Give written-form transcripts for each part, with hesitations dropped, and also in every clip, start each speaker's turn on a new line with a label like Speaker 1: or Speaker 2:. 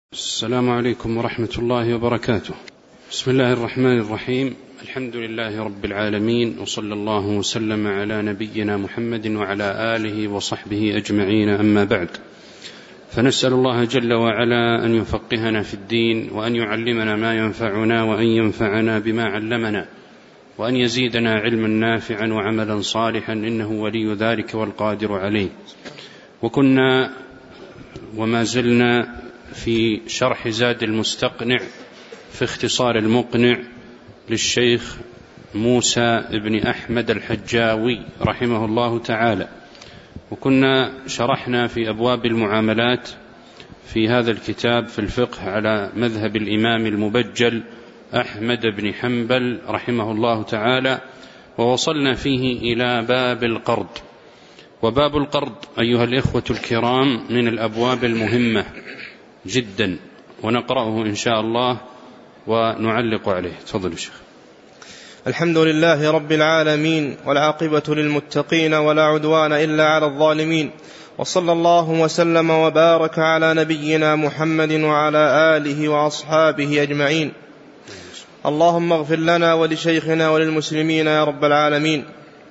Speaker 1: السلام عليكم ورحمة الله وبركاته. بسم الله الرحمن الرحيم. الحمد لله رب العالمين، وصلى الله وسلم على نبينا محمد وعلى آله وصحبه أجمعين، أما بعد، فنسأل الله جل وعلا أن يفقهنا في الدين، وأن يعلمنا ما ينفعنا، وأن ينفعنا بما علمنا، وأن يزيدنا علما نافعا وعملا صالحا، إنه ولي ذلك والقادر عليه. وكنا وما زلنا في شرح زاد المستقنع في اختصار المقنع للشيخ موسى بن أحمد الحجاوي رحمه الله تعالى، وكنا شرحنا في أبواب المعاملات في هذا الكتاب في الفقه على مذهب الإمام المبجل أحمد بن حنبل رحمه الله تعالى، ووصلنا فيه إلى باب القرض. وباب القرض أيها الإخوة الكرام من الأبواب المهمة جدا، ونقرأه إن شاء الله ونعلق عليه. تفضل الشيخ.
Speaker 2: الحمد لله رب العالمين، والعاقبة للمتقين، ولا عدوان إلا على الظالمين، وصلى الله وسلم وبارك على نبينا محمد وعلى آله وأصحابه أجمعين. اللهم اغفر لنا ولشيخنا وللمسلمين يا رب العالمين.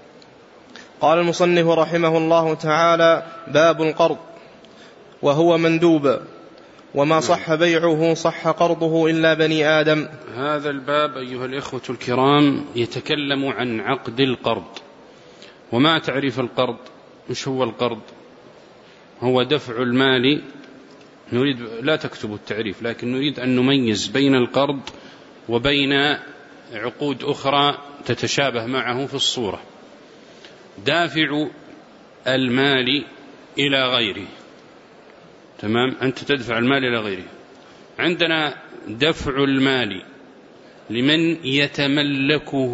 Speaker 2: قال المصنف رحمه الله تعالى: باب القرض، وهو مندوب، وما صح بيعه صح قرضه إلا بني آدم.
Speaker 1: هذا الباب أيها الإخوة الكرام يتكلم عن عقد القرض. وما تعريف القرض؟ مش هو القرض؟ هو دفع المال. نريد لا تكتبوا التعريف، لكن نريد أن نميز بين القرض وبين عقود أخرى تتشابه معه في الصورة. دافع المال إلى غيره، تمام؟ أنت تدفع المال إلى غيره. عندنا دفع المال لمن يتملكه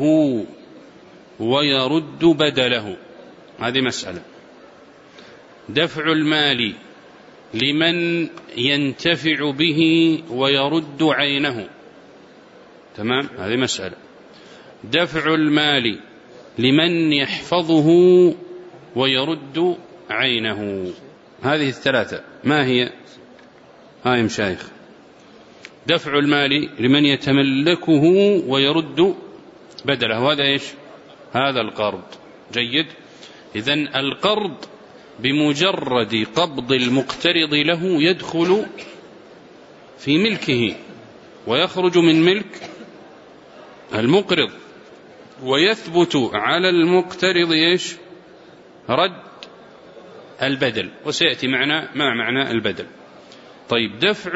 Speaker 1: ويرد بدله، هذه مسألة. دفع المال لمن ينتفع به ويرد عينه، تمام؟ هذه مسألة. دفع المال لمن يحفظه ويرد عينه، هذه الثلاثة ما هي؟ هاي مشايخ. دفع المال لمن يتملكه ويرد بدله، هذا إيش؟ هذا القرض. جيد. إذن القرض بمجرد قبض المقترض له يدخل في ملكه ويخرج من ملك المقرض، ويثبت على المقترض إيش؟ رد البدل، وسيأتي معنا ما معنى البدل. طيب، دفع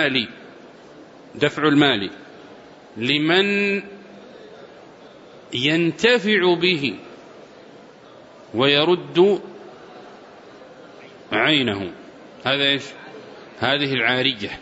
Speaker 1: المال لمن ينتفع به ويرد عينه، هذا إيش؟ هذه العارية،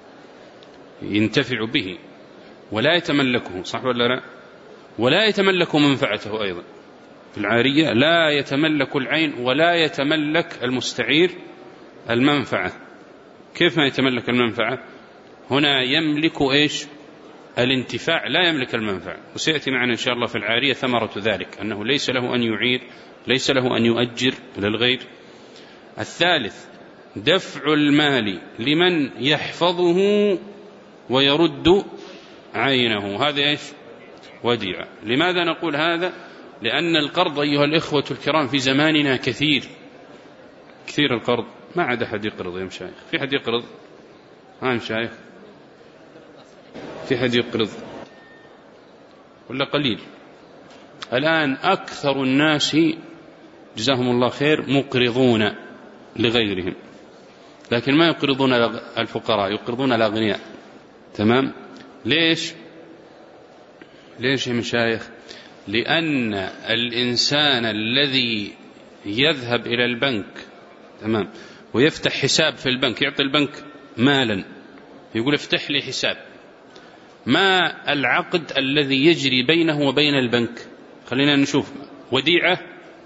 Speaker 1: ينتفع به ولا يتملكه، صح ولا لا؟ ولا يتملك منفعته أيضا. في العارية لا يتملك العين ولا يتملك المستعير المنفعة. كيف ما يتملك المنفعة؟ هنا يملك إيش؟ الانتفاع، لا يملك المنفعة. وسيأتي معنا إن شاء الله في العارية ثمرة ذلك، أنه ليس له أن يعير، ليس له أن يؤجر للغير. الثالث دفع المال لمن يحفظه ويرد عينه، هذا إيش؟ وديعة. لماذا نقول هذا؟ لأن القرض أيها الإخوة الكرام في زماننا كثير القرض، ما عاد أحد يقرض يا مشايخ. في حد يقرض؟ ها مشايخ، في حد يقرض ولا قليل؟ الآن أكثر الناس جزاهم الله خير مقرضون لغيرهم، لكن ما يقرضون الفقراء، يقرضون الأغنياء. تمام؟ ليش يا مشايخ؟ لأن الإنسان الذي يذهب إلى البنك، تمام، ويفتح حساب في البنك، يعطي البنك مالا، يقول افتح لي حساب، ما العقد الذي يجري بينه وبين البنك؟ خلينا نشوف. وديعة؟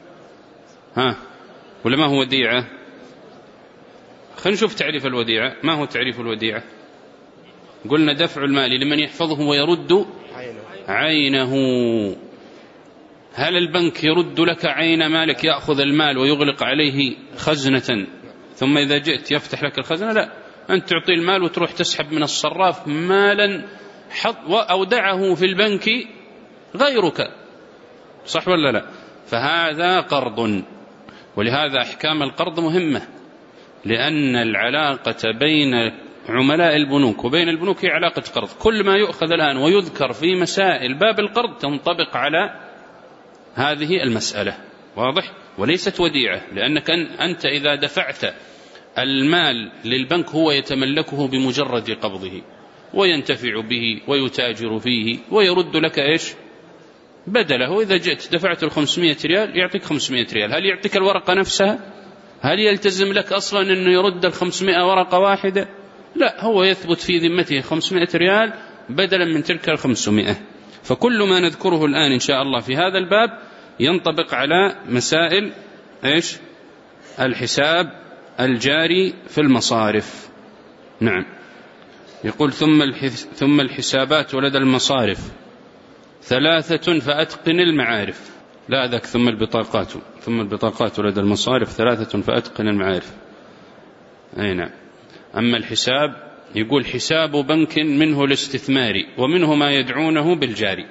Speaker 1: ولا ما هو وديعة؟ خلينا نشوف تعريف الوديعة. ما هو تعريف الوديعة؟ قلنا دفع المال لمن يحفظه ويرد عينه. هل البنك يرد لك عين مالك، يأخذ المال ويغلق عليه خزنة ثم إذا جئت يفتح لك الخزنة؟ لا، أنت تعطي المال وتروح تسحب من الصراف مالا أودعه في البنك غيرك، صح ولا لا؟ فهذا قرض. ولهذا أحكام القرض مهمة، لأن العلاقة بين عملاء البنوك وبين البنوك هي علاقة قرض. كل ما يؤخذ الآن ويذكر في مسائل باب القرض تنطبق على هذه المسألة، واضح؟ وليست وديعة، لأنك أنت إذا دفعت المال للبنك هو يتملكه بمجرد قبضه وينتفع به ويتاجر فيه ويرد لك إيش؟ بدله. إذا جئت دفعت 500 ريال يعطيك 500 ريال. هل يعطيك الورقة نفسها؟ هل يلتزم لك أصلا أنه يرد 500 ورقة واحدة؟ لا، هو يثبت في ذمته 500 ريال بدلا من تلك 500. فكل ما نذكره الآن إن شاء الله في هذا الباب ينطبق على مسائل إيش؟ الحساب الجاري في المصارف. نعم. يقول ثم الحسابات ولدى المصارف 3 فأتقن المعارف. لا ذاك ثم البطاقات ولدى المصارف 3 فأتقن المعارف. أي نعم. أما الحساب يقول حساب بنك منه الاستثماري ومنه ما يدعونه بالجاري.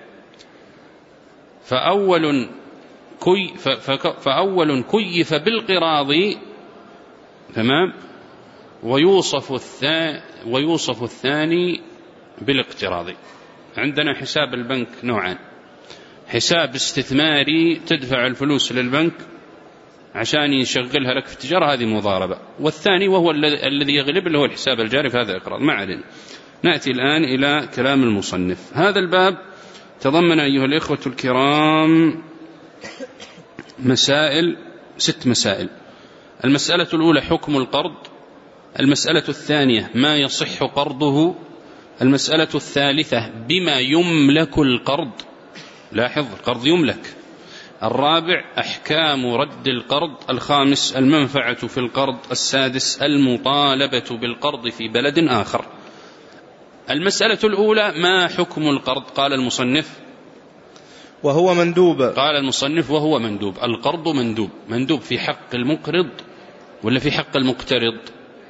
Speaker 1: فأول كيف بالقراض، تمام، ويوصف الثاني بالاقتراض. عندنا حساب البنك نوعان: حساب استثماري تدفع الفلوس للبنك عشان يشغلها لك في التجارة، هذه مضاربة. والثاني وهو الذي يغلب اللي هو الحساب الجاري، في هذا إقراض. ما علينا. نأتي الآن إلى كلام المصنف. هذا الباب تضمن أيها الإخوة الكرام 6 مسائل. المسألة الأولى حكم القرض، المسألة الثانية ما يصح قرضه، المسألة الثالثة بما يملك القرض، لاحظ القرض يملك، الرابع أحكام رد القرض، الخامس المنفعة في القرض، السادس المطالبة بالقرض في بلد آخر. المسألة الأولى ما حكم القرض؟ قال المصنف
Speaker 2: وهو مندوب.
Speaker 1: قال المصنف وهو مندوب. القرض مندوب في حق المقرض ولا في حق المقترض؟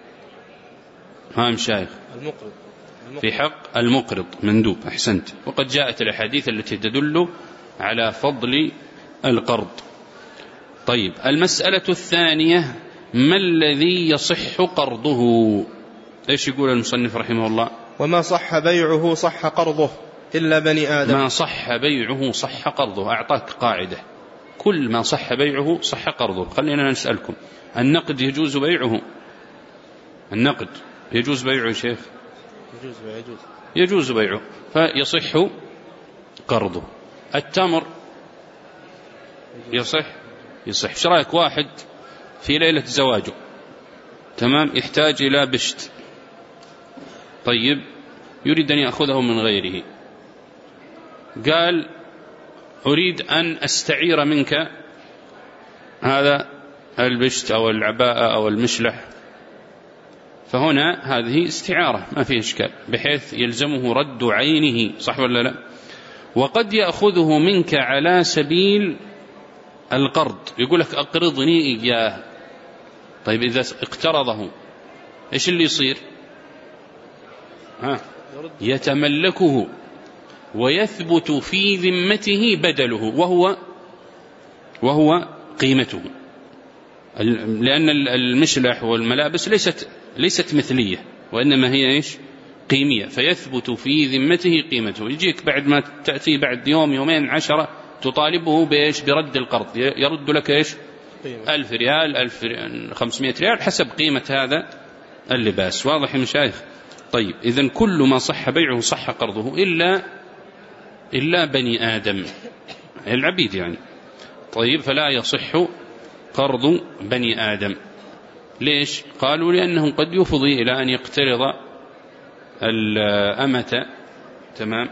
Speaker 1: ها مشايخ؟
Speaker 2: المقرض.
Speaker 1: في حق المقرض مندوب. أحسنت. وقد جاءت الأحاديث التي تدل على فضل القرض. طيب، المسألة الثانية ما الذي يصح قرضه؟ ايش يقول المصنف رحمه الله؟
Speaker 2: وما صح بيعه صح قرضه إلا بني آدم.
Speaker 1: ما صح بيعه صح قرضه. أعطاك قاعدة: كل ما صح بيعه صح قرضه. خلينا نسألكم، النقد يجوز بيعه؟ النقد يجوز بيعه يا شيخ؟ يجوز بيعه، فيصح قرضه. التمر يصح. ايش رايك واحد في ليلة زواجه، تمام، يحتاج إلى بشت، طيب، يريد أن يأخذه من غيره، قال أريد أن أستعير منك هذا البشت أو العباءة أو المشلح، فهنا هذه استعارة ما فيه إشكال، بحيث يلزمه رد عينه، صح ولا لا؟ وقد يأخذه منك على سبيل القرض، يقول لك أقرضني إياه. طيب إذا اقترضه إيش اللي يصير؟ يتملكه ويثبت في ذمته بدله وهو قيمته، لأن المشلح والملابس ليست مثلية، وإنما هي إيش؟ قيمية، فيثبت في ذمته قيمته. يجيك بعد ما تأتي بعد يوم يومين 10 تطالبه بإيش؟ برد القرض، يرد لك إيش؟ 1000 ريال 1500 ريال حسب قيمة هذا اللباس. واضح يا مشايخ؟ طيب، إذن كل ما صح بيعه صح قرضه إلا بني آدم، العبيد يعني. طيب، فلا يصح قرض بني آدم. ليش؟ قالوا لأنه قد يفضي إلى أن يقترض الأمة، تمام،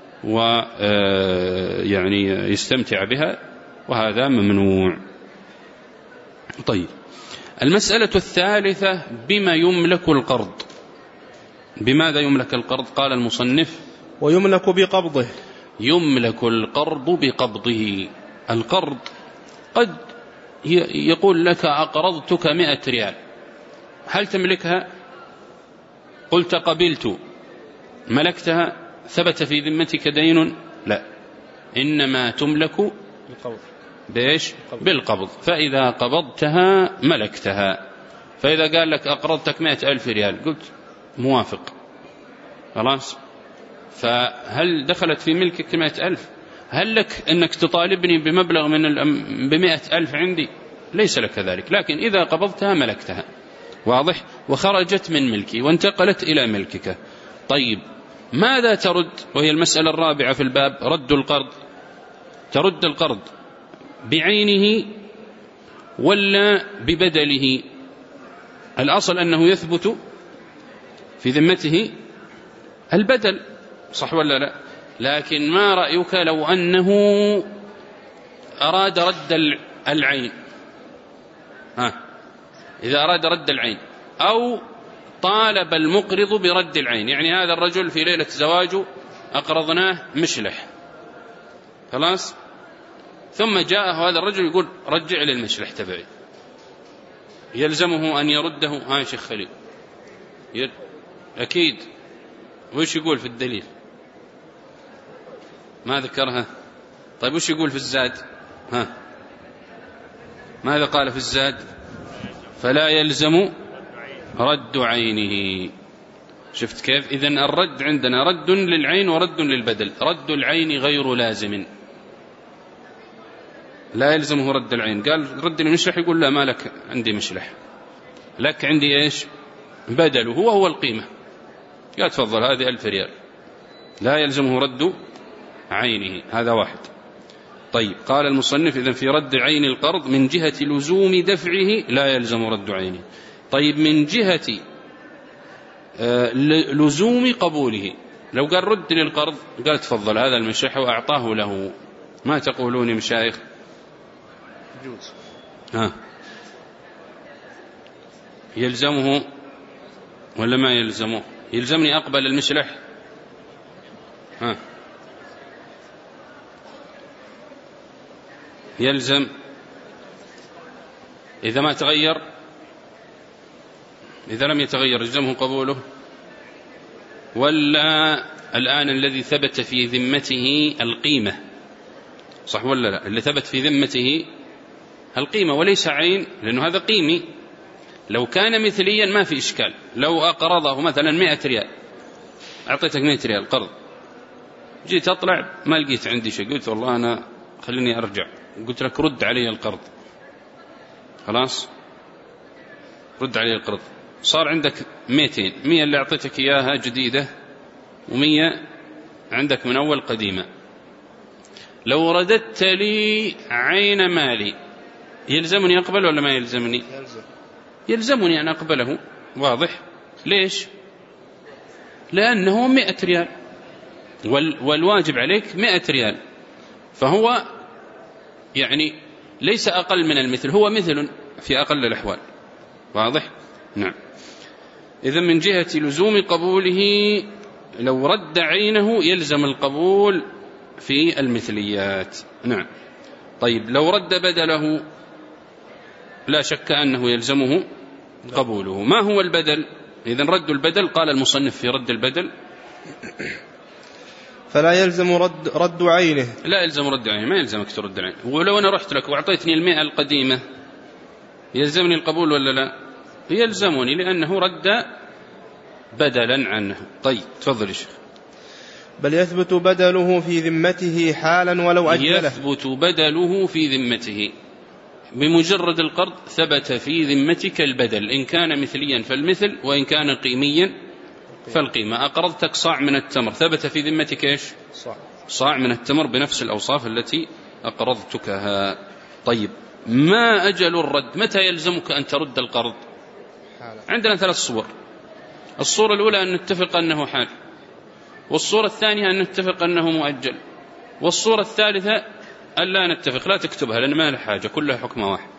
Speaker 1: ويعني يستمتع بها، وهذا ممنوع. طيب، المسألة الثالثة بما يملك القرض. بماذا يملك القرض؟ قال المصنف
Speaker 2: ويملك بقبضه.
Speaker 1: يملك القرض بقبضه. القرض قد يقول لك أقرضتك 100 ريال، هل تملكها؟ قلت قبلت ملكتها، ثبت في ذمتك دين؟ لا، إنما تملك بإيش؟ بالقبض. فإذا قبضتها ملكتها. فإذا قال لك أقرضتك 100,000 ريال قلت موافق، خلاص، فهل دخلت في ملكك 100,000؟ هل لك أنك تطالبني بمبلغ من 100,000 عندي؟ ليس لك ذلك، لكن إذا قبضتها ملكتها، واضح، وخرجت من ملكي وانتقلت إلى ملكك. طيب ماذا ترد؟ وهي المسألة الرابعة في الباب، رد القرض. ترد القرض بعينه ولا ببدله؟ الأصل أنه يثبت في ذمته البدل، صح ولا لا؟ لكن ما رأيك لو أنه أراد رد العين؟ إذا أراد رد العين أو طالب المقرض برد العين، يعني هذا الرجل في ليلة زواجه أقرضناه مشلح، خلاص، ثم جاءه هذا الرجل يقول رجع لي المشلح تبعي، يلزمه أن يرده؟ يا شيخ خليل أكيد. وش يقول في الدليل؟ ما ذكرها. طيب وش يقول في الزاد؟ ماذا قال في الزاد؟ فلا يلزم رد عينه. شفت كيف؟ إذن الرد عندنا رد للعين ورد للبدل. رد العين غير لازم، لا يلزمه رد العين. قال رد المشلح، يقول لا، ما لك عندي مشلح، لك عندي إيش؟ بدله هو القيمة. قال تفضل هذه 1000 ريال، لا يلزمه رد عينه. هذا واحد. طيب قال المصنف إذن في رد عين القرض من جهة لزوم دفعه لا يلزم رد عينه. طيب من جهة لزوم قبوله، لو قال رد للقرض، قال تفضل هذا المشلح وأعطاه له، ما تقولون يا مشايخ؟
Speaker 2: يجوز.
Speaker 1: يلزمه ولا ما يلزمه؟ يلزمني أقبل المشلح؟ يلزم إذا ما تغير، إذا لم يتغير يلزمه قبوله؟ ولا الآن الذي ثبت في ذمته القيمة، صح ولا لا؟ اللي ثبت في ذمته القيمة وليس عين، لأنه هذا قيمي. لو كان مثليا ما في إشكال. لو أقرضه مثلا 100 ريال، أعطيتك 100 ريال قرض، جيت أطلع ما لقيت عندي شيء، قلت والله أنا خليني أرجع، قلت لك رد علي القرض، خلاص رد علي القرض، صار عندك 200، 100 اللي أعطيتك إياها جديدة و100 عندك من أول قديمة. لو رددت لي عين مالي يلزمني أقبل ولا ما يلزمني؟ يلزمني أن أقبله، واضح. ليش؟ لأنه 100 ريال والواجب عليك 100 ريال، فهو يعني ليس أقل من المثل، هو مثل في أقل الأحوال، واضح؟ نعم. إذن من جهة لزوم قبوله لو رد عينه يلزم القبول في المثليات. نعم. طيب لو رد بدله لا شك أنه يلزمه قبوله. ما هو البدل؟ إذن رد البدل، قال المصنف في رد البدل
Speaker 2: فلا يلزم رد عينه.
Speaker 1: لا يلزم رد عينه، ما يلزمك ترد عينه. ولو أنا رحت لك وأعطيتني 100 القديمة يلزمني القبول ولا لا؟ يلزمني، لأنه رد بدلا عنه. طيب تفضل يا شيخ.
Speaker 2: بل يثبت بدله في ذمته حالا ولو أجله.
Speaker 1: يثبت بدله في ذمته، بمجرد القرض ثبت في ذمتك البدل، إن كان مثليا فالمثل، وإن كان قيميا فالقيمة. أقرضتك صاع من التمر، ثبت في ذمتك إيش؟ صاع من التمر بنفس الأوصاف التي أقرضتكها. طيب ما أجل الرد؟ متى يلزمك أن ترد القرض؟ عندنا 3 صور. الصورة الأولى أن نتفق أنه حال، والصورة الثانية أن نتفق أنه مؤجل، والصورة الثالثة أن لا نتفق. لا تكتبها لأن ما لها حاجة، كلها حكم واحد.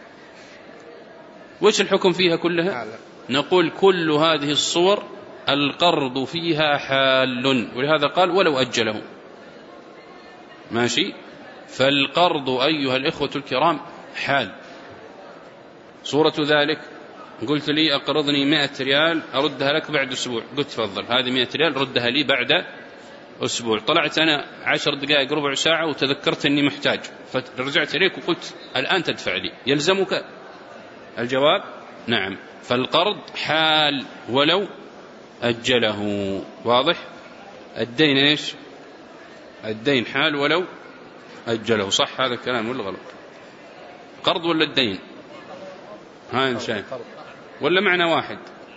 Speaker 1: وش الحكم فيها كلها؟ نقول كل هذه الصور القرض فيها حال، ولهذا قال ولو أجله. ماشي؟ فالقرض أيها الإخوة الكرام حال. صورة ذلك قلت لي أقرضني 100 ريال أردها لك بعد أسبوع، قلت تفضل هذه 100 ريال ردها لي بعد أسبوع. طلعت أنا 10 دقائق ربع ساعة وتذكرت أني محتاج، فرجعت إليك وقلت الآن تدفع لي، يلزمك؟ الجواب نعم. فالقرض حال ولو أجله. واضح؟ الدين إيش؟ الدين حال ولو أجله. صح هذا الكلام ولا غلط؟ قرض ولا الدين؟ ها شايف ولا معنى واحد؟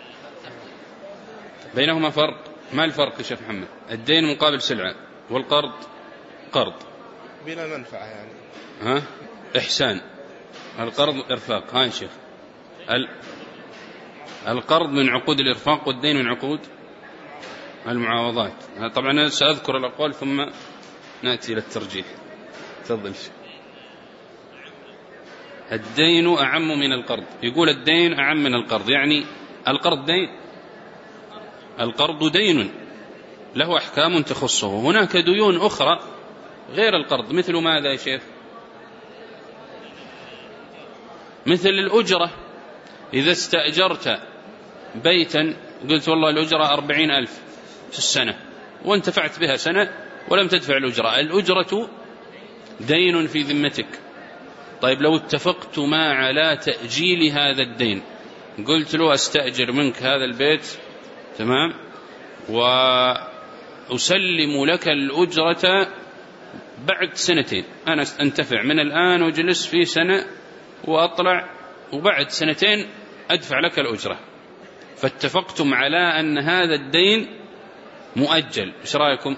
Speaker 1: بينهما فرق. ما الفرق يا شيخ محمد؟ الدين مقابل سلعة، والقرض قرض
Speaker 2: بلا منفعة يعني.
Speaker 1: ها إحسان. القرض إرفاق. ها يا شيخ، القرض من عقود الإرفاق والدين من عقود المعاوضات. طبعا أنا سأذكر الأقوال ثم نأتي إلى الترجيح. تفضل. الدين أعم من القرض. يقول الدين أعم من القرض، يعني القرض دين، القرض دين له أحكام تخصه. هناك ديون أخرى غير القرض، مثل ماذا يا شيخ؟ مثل الأجرة. إذا استأجرت بيتا قلت والله الأجرة 40,000 في السنة وانتفعت بها سنة ولم تدفع الأجرة، الأجرة دين في ذمتك. طيب لو اتفقت ما على تأجيل هذا الدين، قلت له أستأجر منك هذا البيت تمام وأسلم لك الأجرة بعد 2 أنا أنتفع من الآن وجلس في سنة وأطلع وبعد 2 أدفع لك الأجرة، فاتفقتم على أن هذا الدين مؤجل. إيش رأيكم؟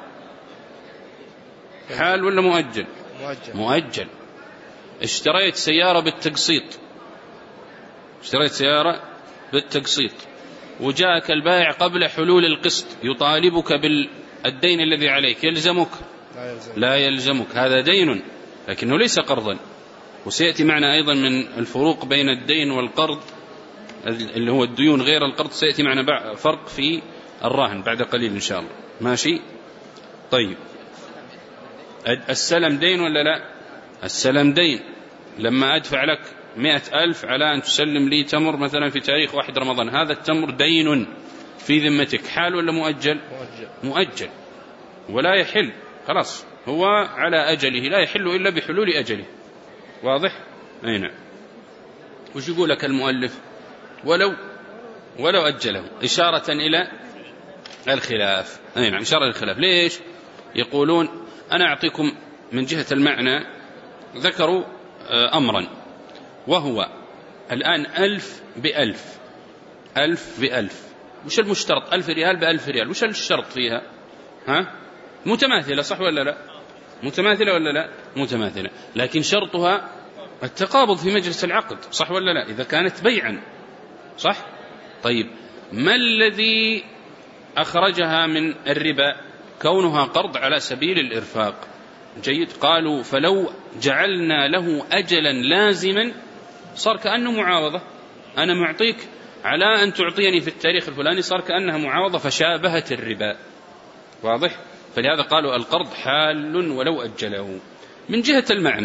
Speaker 1: حال ولا مؤجل؟ مؤجل. اشتريت سيارة بالتقسيط، اشتريت سيارة بالتقسيط وجاءك البائع قبل حلول القسط يطالبك بالدين الذي عليك، يلزمك؟ لا يلزمك. هذا دين لكنه ليس قرضا. وسيأتي معنا أيضا من الفروق بين الدين والقرض اللي هو الديون غير القرض، سيأتي معنا فرق في الراهن بعد قليل إن شاء الله. ماشي؟ طيب السلم دين ولا لا؟ السلم دين. لما أدفع لك 100,000 على أن تسلم لي تمر مثلا في تاريخ 1 رمضان، هذا التمر دين في ذمتك، حال ولا مؤجل؟ مؤجل ولا يحل، خلاص هو على أجله، لا يحل إلا بحلول أجله. واضح؟ أي نعم. وش يقول لك المؤلف؟ ولو أجله، إشارة إلى الخلاف. أي نعم، إشارة إلى الخلاف. ليش؟ يقولون أنا أعطيكم من جهة المعنى، ذكروا أمرا وهو الآن 1000 ب1000، 1000 ب1000. وش المشترط؟ 1000 ريال ب1000 ريال. وش الشرط فيها؟ ها؟ متماثلة صح ولا لا؟ متماثلة ولا لا؟ متماثلة، لكن شرطها التقابض في مجلس العقد صح ولا لا؟ إذا كانت بيعا صح؟ طيب ما الذي أخرجها من الربا؟ كونها قرض على سبيل الإرفاق. جيد. قالوا فلو جعلنا له أجلا لازما صار كأنه معاوضة، أنا معطيك على أن تعطيني في التاريخ الفلاني، صار كأنها معاوضة فشابهت الربا. واضح؟ فلهذا قالوا القرض حال ولو أجله. من جهة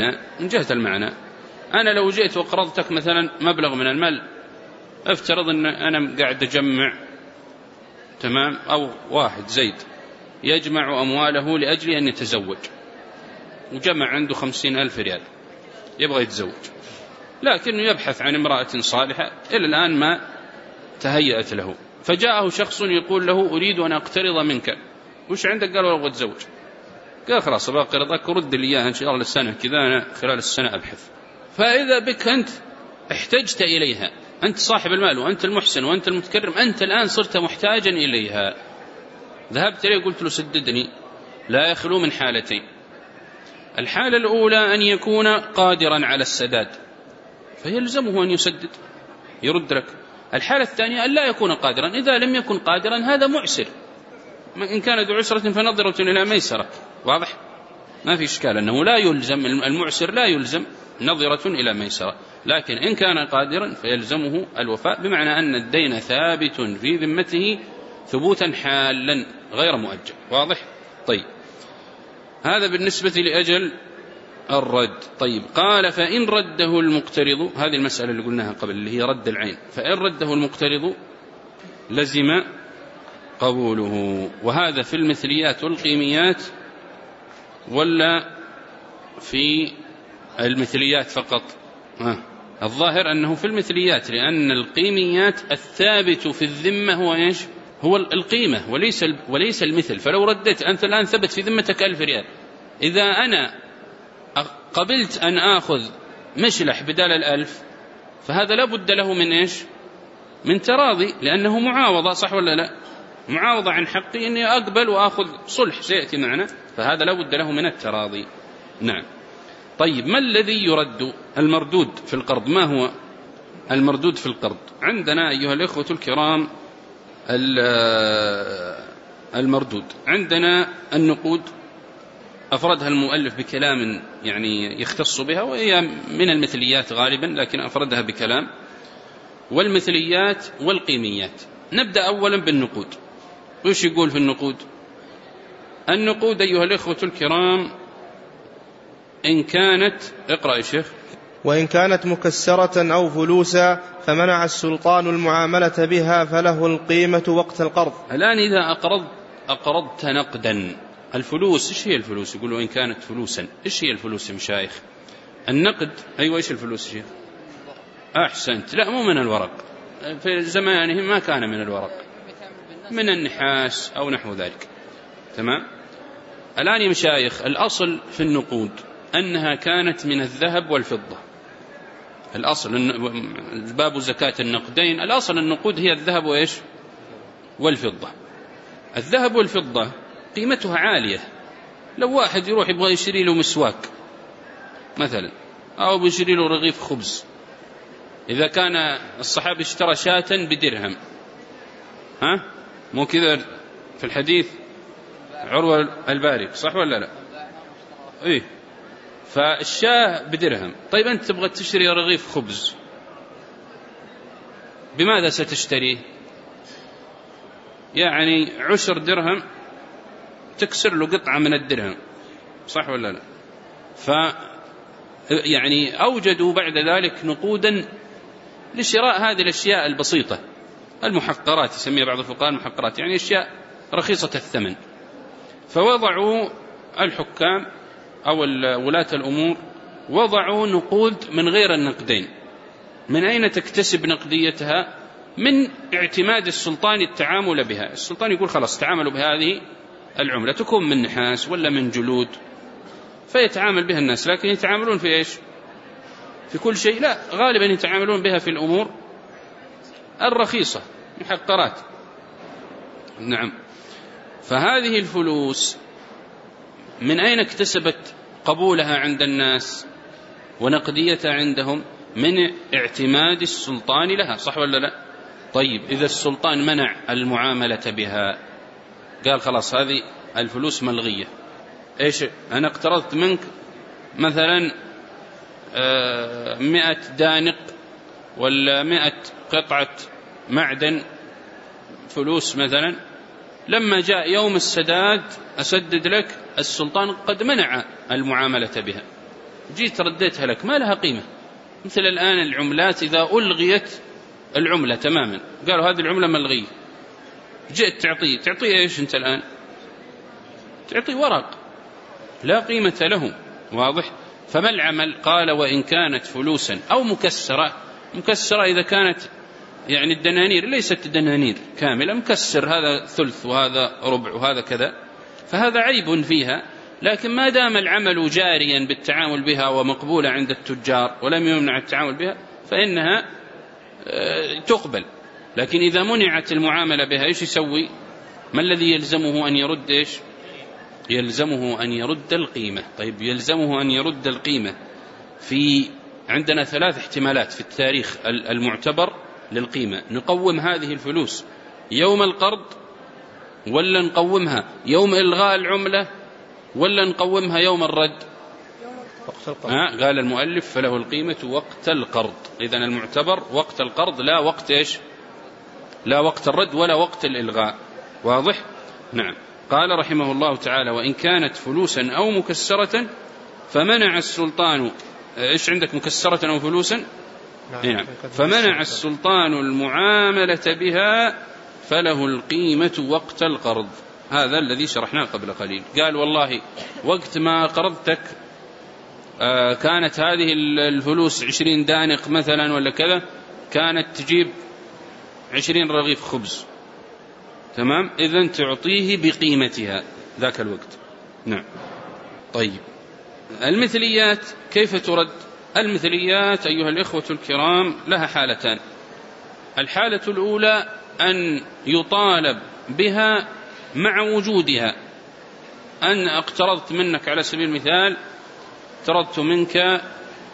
Speaker 1: المعنى أنا لو جئت وقرضتك مثلا مبلغ من المال، افترض أن أنا قاعد أجمع تمام، أو واحد زيد يجمع أمواله لأجل أن يتزوج، وجمع عنده 50,000 ريال يبغى يتزوج، لكنه يبحث عن امرأة صالحة إلى الآن ما تهيأت له، فجاءه شخص يقول له أريد أن أقترض منك، وش عندك؟ قال أبغى أتزوج. قال خلاص بقرضك ورد لي إياها إن شاء الله السنة كذا، أنا خلال السنة أبحث. فإذا بك أنت احتجت إليها، أنت صاحب المال وأنت المحسن وأنت المتكرم، أنت الآن صرت محتاجا إليها، ذهبت إليه قلت له سددني، لا يخلو من حالتين. الحالة الأولى أن يكون قادرا على السداد فيلزمه أن يسدد يرد لك. الحالة الثانية أن لا يكون قادرا، إذا لم يكن قادرا هذا معسر، إن كان ذو عسرة فنظرة إلى ميسرة. واضح؟ ما في إشكال أنه لا يلزم المعسر، لا يلزم نظرة إلى ميسرة، لكن إن كان قادرا فيلزمه الوفاء، بمعنى أن الدين ثابت في ذمته ثبوتا حالا غير مؤجل. واضح؟ طيب هذا بالنسبة لأجل الرد. طيب قال فإن رده المقترض، هذه المسألة اللي قلناها قبل اللي هي رد العين، فإن رده المقترض لزم قبوله. وهذا في المثليات والقيميات ولا في المثليات فقط؟ الظاهر أنه في المثليات، لأن القيميات الثابت في الذمة هو إيش؟ هو القيمة وليس المثل. فلو ردت أنت الآن ثبت في ذمتك 1000 ريال، إذا أنا قبلت أن آخذ مشلح بدال 1000، فهذا لا بد له من إيش؟ من تراضي، لأنه معاوضة، صح ولا لا؟ معاوضة عن حقي أني أقبل وأخذ صلح سيأتي معنا، فهذا لا بد له من التراضي. نعم. طيب ما الذي يرد؟ المردود في القرض. ما هو المردود في القرض؟ عندنا أيها الإخوة الكرام المردود، عندنا النقود أفردها المؤلف بكلام يعني يختص بها، وهي من المثليات غالبا لكن أفردها بكلام، والمثليات والقيميات. نبدأ أولا بالنقود. وش يقول في النقود؟ النقود أيها الإخوة الكرام إن كانت، اقرأ يا شيخ.
Speaker 2: وإن كانت مكسرة أو فلوسا فمنع السلطان المعاملة بها فله القيمة وقت القرض.
Speaker 1: الآن إذا أقرضت نقدا، الفلوس إيش هي الفلوس؟ يقولوا إن كانت فلوسا. إيش هي الفلوس يا مشايخ؟ النقد. أيوة إيش الفلوس يا شيخ؟ أحسنت. لا مو من الورق، في زمانهم ما كان من الورق، من النحاس أو نحو ذلك. تمام. الآن يا مشايخ الأصل في النقود أنها كانت من الذهب والفضة. الأصل باب زكاة النقدين، الأصل النقود هي الذهب وإيش؟ والفضة. الذهب والفضة قيمتها عالية. لو واحد يروح يبغى يشتري له مسواك مثلا، أو بيشتري له رغيف خبز، إذا كان الصحابي اشترى شاة بدرهم، مو كذا في الحديث عروة الباري، صح ولا لا؟ إيه. فالشاة بدرهم. طيب أنت تبغى تشتري رغيف خبز، بماذا ستشتريه؟ يعني 10 درهم تكسر له قطعة من الدرهم، صح ولا لا؟ يعني أوجدوا بعد ذلك نقودا لشراء هذه الأشياء البسيطة، المحقرات يسميها بعض الفقهاء المحقرات، يعني أشياء رخيصة الثمن. فوضعوا الحكام أو ولاة الأمور وضعوا نقود من غير النقدين. من أين تكتسب نقديتها؟ من اعتماد السلطان التعامل بها. السلطان يقول خلاص تعاملوا بهذه العملة، تكون من نحاس ولا من جلود، فيتعامل بها الناس. لكن يتعاملون في إيش؟ في كل شيء؟ لا، غالبا يتعاملون بها في الأمور الرخيصة، محقرات. نعم. فهذه الفلوس من أين اكتسبت قبولها عند الناس ونقديتها عندهم؟ من اعتماد السلطان لها، صح ولا لا؟ طيب إذا السلطان منع المعاملة بها، قال خلاص هذه الفلوس ملغية، إيش؟ أنا اقترضت منك مثلا 100 دانق ولا 100 قطعة معدن فلوس مثلا، لما جاء يوم السداد أسدد لك، السلطان قد منع المعاملة بها، جيت رديتها لك، ما لها قيمة. مثل الآن العملات إذا ألغيت العملة تماما، قالوا هذه العملة ملغية، جئت تعطيه إيش أنت الآن؟ تعطي ورق لا قيمة له. واضح؟ فما العمل؟ قال وإن كانت فلوسا أو مكسرة. مكسرة إذا كانت يعني الدنانير ليست دنانير كاملة، مكسر، هذا ثلث وهذا ربع وهذا كذا، فهذا عيب فيها. لكن ما دام العمل جاريا بالتعامل بها ومقبولة عند التجار ولم يمنع التعامل بها فإنها تقبل. لكن إذا منعت المعاملة بها إيش يسوي؟ ما الذي يلزمه أن يرد؟ إيش يلزمه؟ أن يرد القيمة. طيب يلزمه أن يرد القيمة. عندنا 3 احتمالات في التاريخ المعتبر للقيمة. نقوم هذه الفلوس يوم القرض، ولا نقومها يوم إلغاء العملة، ولا نقومها يوم الرد؟
Speaker 2: وقت القرض.
Speaker 1: قال المؤلف فله القيمة وقت القرض. إذن المعتبر وقت القرض، لا وقت إيش؟ لا وقت الرد ولا وقت الإلغاء. واضح؟ نعم. قال رحمه الله تعالى وإن كانت فلوسا أو مكسرة فمنع السلطان، إيش عندك مكسرة أو فلوسا؟ نعم. فمنع السلطان المعاملة بها فله القيمة وقت القرض. هذا الذي شرحناه قبل قليل. قال والله وقت ما قرضتك كانت هذه الفلوس 20 دانق مثلا ولا كذا، كانت تجيب 20 رغيف خبز، تمام، إذن تعطيه بقيمتها ذاك الوقت. نعم. طيب المثليات كيف ترد؟ المثليات أيها الإخوة الكرام لها حالتان. الحالة الأولى أن يطالب بها مع وجودها. أن اقترضت منك على سبيل المثال، اقترضت منك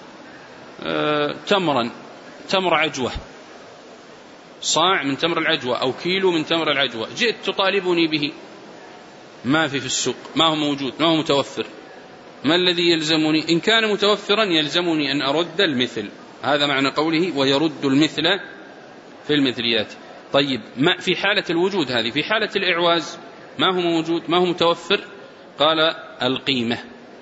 Speaker 1: تمر عجوة، صاع من تمر العجوة أو كيلو من تمر العجوة، جئت تطالبني به، ما في السوق، ما هو موجود، ما هو متوفر، ما الذي يلزمني؟ إن كان متوفرا يلزمني أن أرد المثل. هذا معنى قوله ويرد المثل في المثليات. طيب ما في حالة الوجود هذه؟ في حالة الإعواز ما هو موجود، ما هو متوفر، قال القيمة.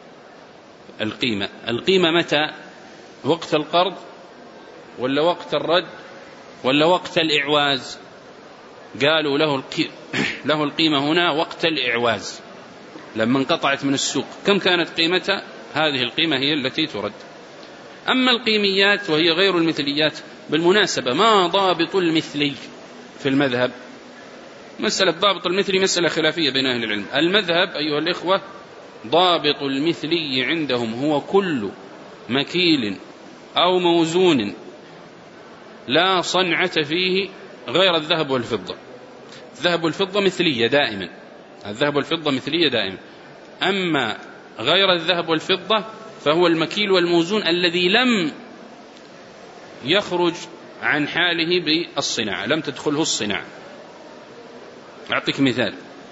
Speaker 1: القيمة متى؟ وقت القرض ولا وقت الرد ولا وقت الإعواز؟ قالوا له القيمة هنا وقت الإعواز، لما انقطعت من السوق. كم كانت قيمتها؟ هذه القيمة هي التي ترد. أما القيميات وهي غير المثليات، بالمناسبة ما ضابط المثلي في المذهب؟ مسألة ضابط المثلي مسألة خلافية بين أهل العلم. المذهب أيها الإخوة ضابط المثلي عندهم هو كل مكيل أو موزون لا صنعة فيه غير الذهب والفضة. الذهب والفضة مثلية دائما، الذهب والفضة مثلية دائما. أما غير الذهب والفضة فهو المكيل والموزون الذي لم يخرج عن حاله بالصناعة، لم تدخله الصناعة. أعطيك مثال،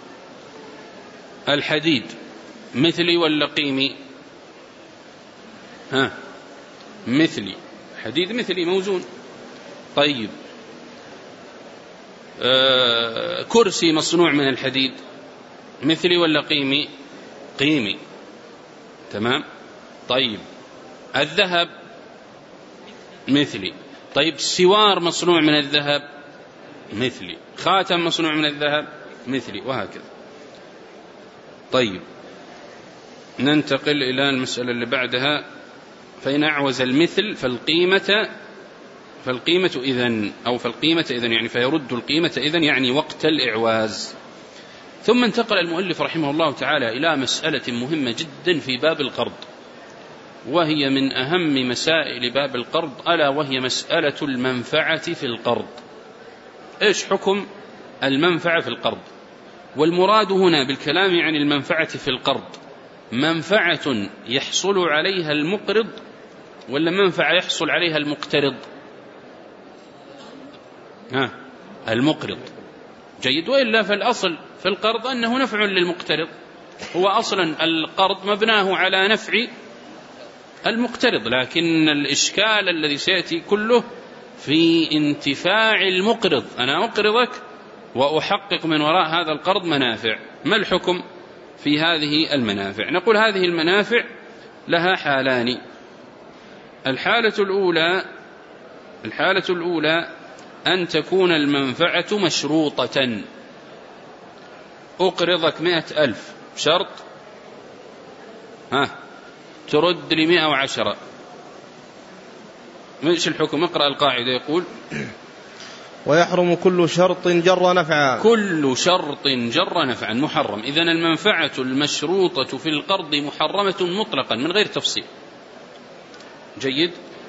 Speaker 1: الحديد مثلي ولا قيمي؟ مثلي، حديد مثلي موزون. طيب كرسي مصنوع من الحديد مثلي ولا قيمي؟ قيمي، تمام. طيب الذهب مثلي. طيب سوار مصنوع من الذهب مثلي، خاتم مصنوع من الذهب مثلي، وهكذا. طيب ننتقل إلى المسألة اللي بعدها. فإن أعوز المثل فالقيمة إذن، أو فالقيمة إذن يعني فيرد القيمة إذن يعني وقت الإعواز. ثم انتقل المؤلف رحمه الله تعالى إلى مسألة مهمة جدا في باب القرض، وهي من أهم مسائل باب القرض، ألا وهي مسألة المنفعة في القرض. إيش حكم المنفعة في القرض؟ والمراد هنا بالكلام عن المنفعة في القرض منفعة يحصل عليها المقرض ولا منفعة يحصل عليها المقترض؟ المقرض. جيد. وإلا فالأصل في القرض أنه نفع للمقترض، هو أصلا القرض مبناه على نفع المقترض، لكن الإشكال الذي سيأتي كله في انتفاع المقرض. أنا أقرضك وأحقق من وراء هذا القرض منافع. ما الحكم في هذه المنافع؟ نقول هذه المنافع لها حالان. الحالة الأولى أن تكون المنفعة مشروطة. أقرضك 100,000 شرط ترد لي 110. مش الحكم؟ اقرأ القاعدة. يقول
Speaker 2: ويحرم كل شرط جر نفعا.
Speaker 1: كل شرط جر نفعا محرم. إذن المنفعة المشروطة في القرض محرمة مطلقا من غير تفصيل. جيد.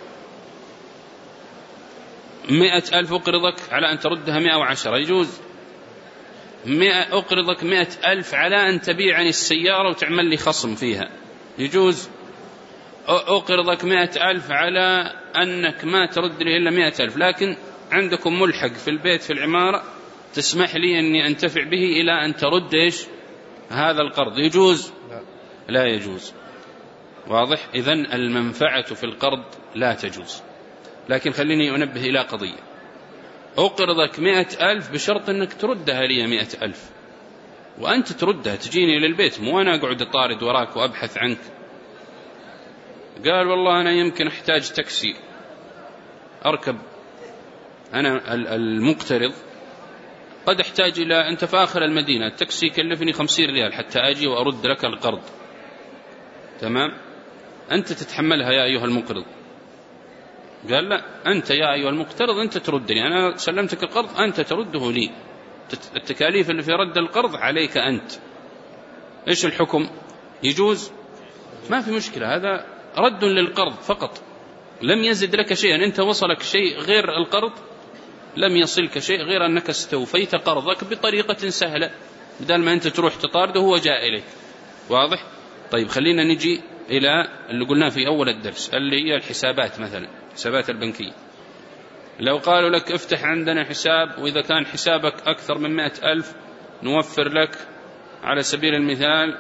Speaker 1: 100,000 أقرضك على أن تردها 110 يجوز. أقرضك 100,000 على أن تبيعني السيارة وتعمل لي خصم فيها يجوز. أقرضك 100,000 على أنك ما ترد لي إلا 100,000، لكن عندكم ملحق في البيت في العمارة تسمح لي أني أنتفع به إلى أن ترد إيش هذا القرض، يجوز؟ لا يجوز. واضح؟ إذن المنفعة في القرض لا تجوز. لكن خليني أنبه إلى قضية. أقرضك 100,000 بشرط أنك تردها لي 100,000، وأنت تردها تجيني للبيت، مو أنا أقعد أطارد وراك وأبحث عنك. قال والله أنا يمكن أحتاج تاكسي أركب، أنا المقترض قد أحتاج إلى، أنت في آخر المدينة، التاكسي يكلفني 50 ريال حتى أجي وأرد لك القرض، تمام؟ أنت تتحملها يا أيها المقرض. قال لا، أنت يا أيها المقترض أنت تردني، أنا سلمتك القرض أنت ترده لي، التكاليف اللي في رد القرض عليك أنت. إيش الحكم؟ يجوز؟ ما في مشكلة، هذا رد للقرض فقط، لم يزد لك شيئا، أنت وصلك شيء غير القرض، لم يصلك شيء غير أنك استوفيت قرضك بطريقة سهلة، بدل ما أنت تروح تطارده هو جاء إليك. واضح؟ طيب خلينا نجي إلى اللي قلناه في أول الدرس، اللي هي الحسابات، مثلا الحسابات البنكية. لو قالوا لك افتح عندنا حساب، وإذا كان حسابك أكثر من 100,000 نوفر لك على سبيل المثال،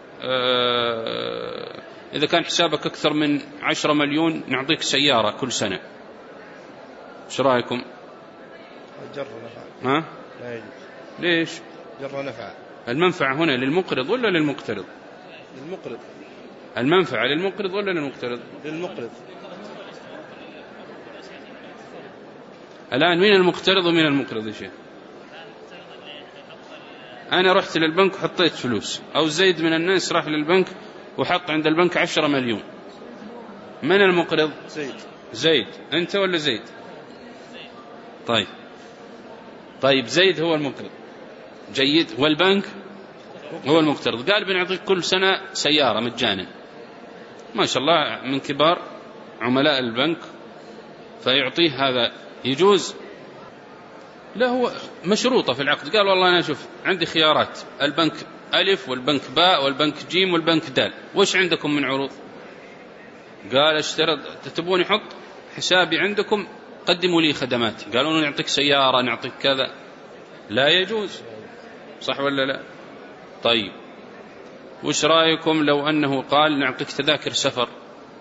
Speaker 1: إذا كان حسابك أكثر من 10 مليون نعطيك سيارة كل سنة. ايش رأيكم؟
Speaker 2: جر نفع.
Speaker 1: ها؟
Speaker 2: لا يجوز.
Speaker 1: ليش؟
Speaker 2: جر نفع.
Speaker 1: المنفعة هنا للمقرض ولا للمقترض؟
Speaker 2: للمقرض.
Speaker 1: المنفعة للمقرض ولا للمقترض؟
Speaker 2: للمقرض.
Speaker 1: الآن مين المقترض ومين المقرض يا شيخ؟ أنا رحت للبنك وحطيت فلوس، أو زيد من الناس راح للبنك وحط عند البنك 10 مليون، من المقرض؟
Speaker 2: زيد.
Speaker 1: زيد. أنت ولا زيد؟ طيب زيد هو المقرض، جيد، والبنك هو المقترض. قال بنعطيك كل سنة سيارة مجانا، ما شاء الله من كبار عملاء البنك، فيعطيه هذا، يجوز؟ لا، هو مشروطة في العقد. قال والله أنا شوف عندي خيارات، البنك ألف والبنك باء والبنك جيم والبنك دال، وش عندكم من عروض؟ قال اشترط، تبون يحط حسابي عندكم، قدموا لي خدمات. قالوا نعطيك سيارة، نعطيك كذا، لا يجوز، صح ولا لا؟ طيب وش رأيكم لو أنه قال نعطيك تذاكر سفر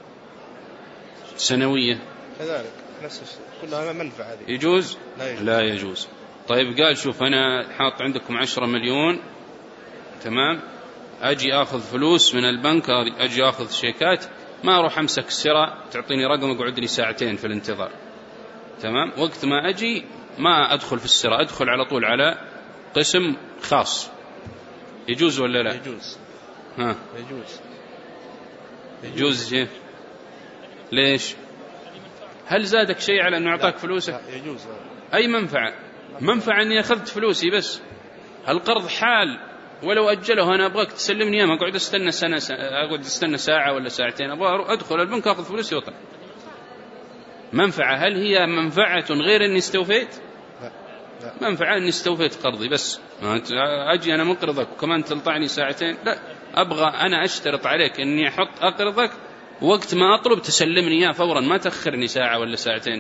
Speaker 1: سنوية؟
Speaker 2: كذلك نفس الشيء، كلها منفعة هذه.
Speaker 1: يجوز؟
Speaker 2: لا يجوز.
Speaker 1: لا يجوز. طيب قال شوف أنا حاط عندكم 10 مليون، تمام، أجي أخذ فلوس من البنك، أجي أخذ شيكات، ما أروح أمسك السرة تعطيني رقم أقعد لي ساعتين في الانتظار، تمام، وقت ما أجي ما أدخل في السرة، أدخل على طول على قسم خاص. يجوز ولا لا؟
Speaker 2: يجوز.
Speaker 1: ها؟
Speaker 2: يجوز.
Speaker 1: يجوز. ليش؟ هل زادك شيء على أنه أعطاك فلوسك؟
Speaker 2: لا يجوز.
Speaker 1: أي منفعة؟ منفعة أني أخذت فلوسي بس، القرض حال ولو أجله، أنا أبغاك تسلمني ما أقعد أستنى سنة، أقعد أستنى ساعة ولا ساعتين، أبغى أدخل البنك أخذ فلوسي وطلع. منفعة، هل هي منفعة غير أني استوفيت؟
Speaker 2: لا.
Speaker 1: منفعة أني استوفيت قرضي بس، أجي أنا مقرضك وكمان تلطعني ساعتين، لا، أبغى أنا أشترط عليك أني أحط أقرضك، وقت ما أطلب تسلمني إياه فورا، ما تأخرني ساعة ولا ساعتين.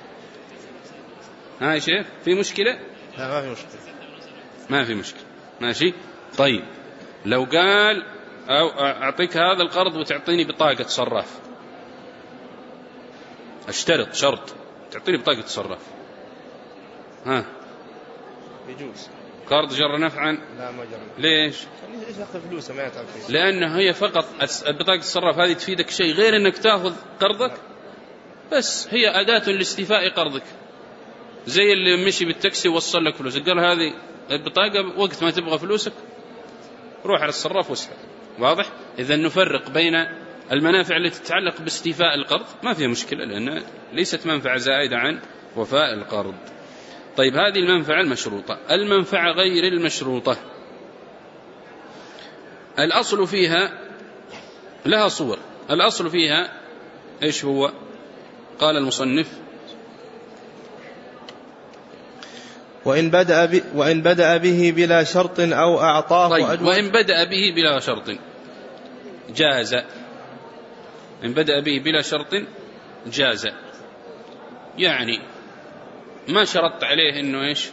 Speaker 1: ها شيخ في مشكلة؟
Speaker 2: لا ما في مشكلة.
Speaker 1: ما في مشكلة، ماشي. طيب لو قال أو أعطيك هذا القرض وتعطيني بطاقة صراف، اشترط شرط تعطيني بطاقة صراف، ها؟
Speaker 2: يجوز.
Speaker 1: قرض جر نفعا؟
Speaker 2: لا ما جر.
Speaker 1: ليش؟
Speaker 2: ليش أخذ فلوسه ما يتعب فيه؟
Speaker 1: لأنه هي فقط بطاقة الصراف هذه تفيدك شيء غير أنك تأخذ قرضك، بس هي أداة لاستيفاء قرضك، زي اللي مشي بالتاكسي ووصل لك فلوسك، قال هذه البطاقة وقت ما تبغى فلوسك روح على الصراف واسحب. واضح؟ إذا نفرق بين المنافع التي تتعلق باستيفاء القرض، ما فيها مشكلة لأن ليست منفعة زائدة عن وفاء القرض. طيب هذه المنفعة المشروطة. المنفعة غير المشروطة الأصل فيها لها صور. الأصل فيها إيش هو؟ قال المصنف
Speaker 2: وإن بدأ به بلا شرط أو أعطاه.
Speaker 1: طيب وإن بدأ به بلا شرط جاز. إن بدأ به بلا شرط جاز، يعني ما شرط عليه إنه إيش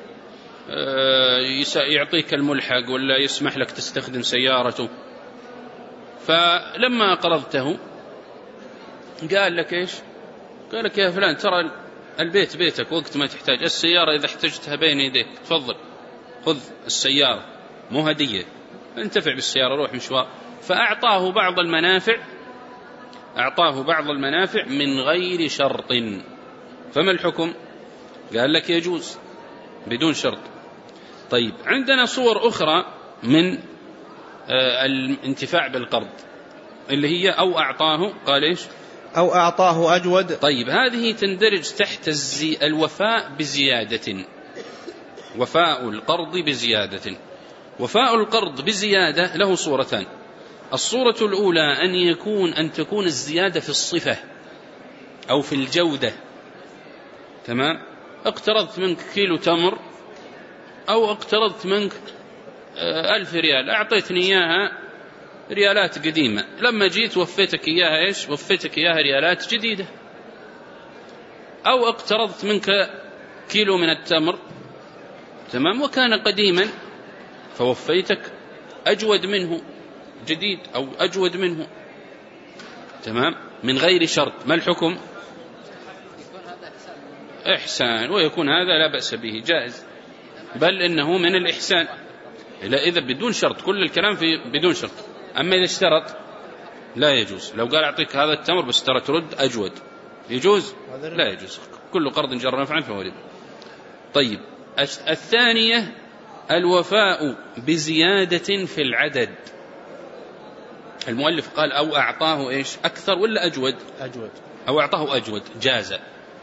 Speaker 1: يعطيك الملحق ولا يسمح لك تستخدم سيارته، فلما قرضته قال لك إيش؟ قال لك يا فلان ترى البيت بيتك، وقت ما تحتاج السيارة إذا احتجتها بين يديك تفضل خذ السيارة، مو هدية، انتفع بالسيارة روح مشوار. فأعطاه بعض المنافع أعطاه بعض المنافع من غير شرط، فما الحكم؟ قال لك يجوز بدون شرط. طيب عندنا صور أخرى من الانتفاع بالقرض اللي هي أو أعطاه، قال إيش؟
Speaker 2: أو أعطاه أجود.
Speaker 1: طيب هذه تندرج تحت الوفاء بزيادة، وفاء القرض بزيادة. وفاء القرض بزيادة له صورتان. الصورة الأولى أن تكون الزيادة في الصفة أو في الجودة. تمام؟ اقترضت منك كيلو تمر أو اقترضت منك 1000 ريال، أعطيتني إياها ريالات قديمة، لما جيت وفيتك إياها إيش؟ وفيتك إياها ريالات جديدة. أو اقترضت منك كيلو من التمر، تمام، وكان قديما فوفيتك أجود منه جديد أو أجود منه، تمام، من غير شرط. ما الحكم؟ إحسان، ويكون هذا لا بأس به، جائز، بل إنه من الإحسان إذا بدون شرط. كل الكلام في بدون شرط. أما إذا اشترط لا يجوز. لو قال أعطيك هذا التمر بس ترى ترد أجود، يجوز؟ لا يجوز. كل قرض جر نفعا فهو ربا. طيب الثانية الوفاء بزيادة في العدد. المؤلف قال أو أعطاه إيش؟ أكثر ولا أجود؟
Speaker 2: أجود.
Speaker 1: أو أعطاه أجود جاز،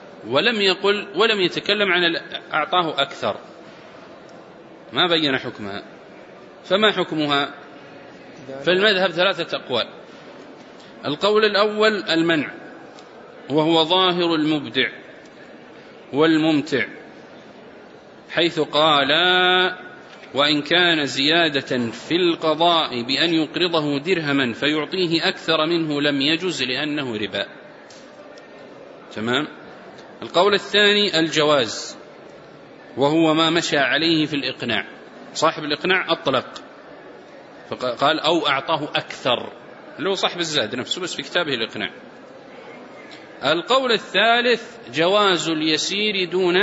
Speaker 1: ولم يتكلم عن أعطاه أكثر، ما بين حكمها. فما حكمها؟ في المذهب 3 أقوال. القول الأول المنع، وهو ظاهر المبدع والممتع، حيث قال وإن كان زيادة في القضاء بأن يقرضه درهما فيعطيه أكثر منه لم يجز لأنه ربا. تمام. القول الثاني الجواز، وهو ما مشى عليه في الإقناع. صاحب الإقناع أطلق فقال أو أعطاه أكثر، اللي هو صاحب الزاد نفسه بس في كتابه الإقناع. القول الثالث جواز اليسير دون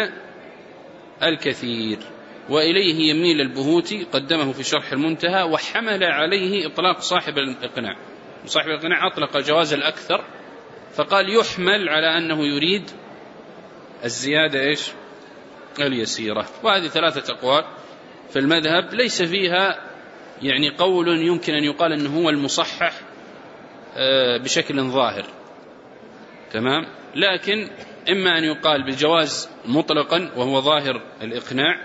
Speaker 1: الكثير، وإليه يميل البهوتي، قدمه في شرح المنتهى، وحمل عليه إطلاق صاحب الإقناع. صاحب الإقناع أطلق جواز الأكثر فقال يحمل على أنه يريد الزيادة إيش؟ اليسيرة. وهذه 3 أقوال في المذهب، ليس فيها يعني قول يمكن أن يقال أنه هو المصحح بشكل ظاهر، تمام، لكن إما أن يقال بالجواز مطلقا وهو ظاهر الإقناع،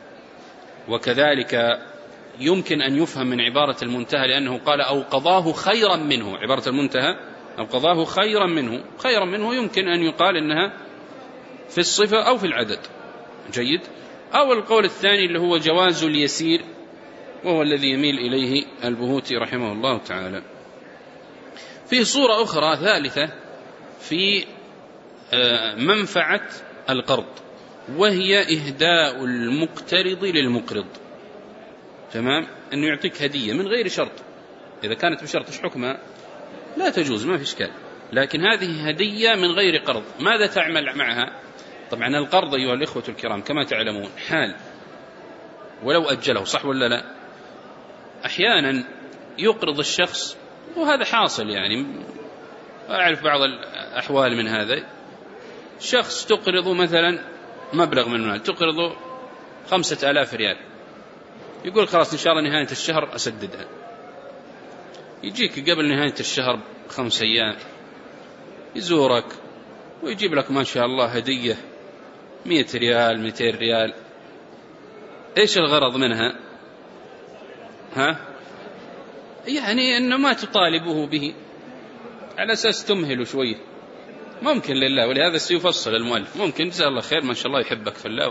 Speaker 1: وكذلك يمكن أن يفهم من عبارة المنتهى لأنه قال أو قضاه خيرا منه. عبارة المنتهى أو قضاه خيرا منه، خيرا منه يمكن أن يقال أنها في الصفة أو في العدد، جيد. أو القول الثاني اللي هو جواز اليسير، وهو الذي يميل إليه البهوتي رحمه الله تعالى. في صورة أخرى ثالثة في منفعة القرض، وهي إهداء المقترض للمقرض. تمام، أنه يعطيك هدية من غير شرط. إذا كانت بشرط إيش حكمها؟ لا تجوز، ما في إشكال. لكن هذه هدية من غير قرض، ماذا تعمل معها؟ طبعا القرض أيها الإخوة الكرام كما تعلمون حال ولو أجله، صح ولا لا؟ أحيانا يقرض الشخص، وهذا حاصل، يعني أعرف بعض الأحوال من هذا. شخص تقرضه مثلا مبلغ من المال، تقرضه 5000 ريال، يقول خلاص إن شاء الله نهاية الشهر أسددها. يجيك قبل نهاية الشهر ب5 أيام يزورك ويجيب لك ما شاء الله هدية 100 ريال 200 ريال. إيش الغرض منها؟ يعني أنه ما تطالبه به، على أساس تمهله شوية، ممكن لله. ولهذا سيفصل المؤلف، ممكن جزاه الله خير ما شاء الله يحبك في الله،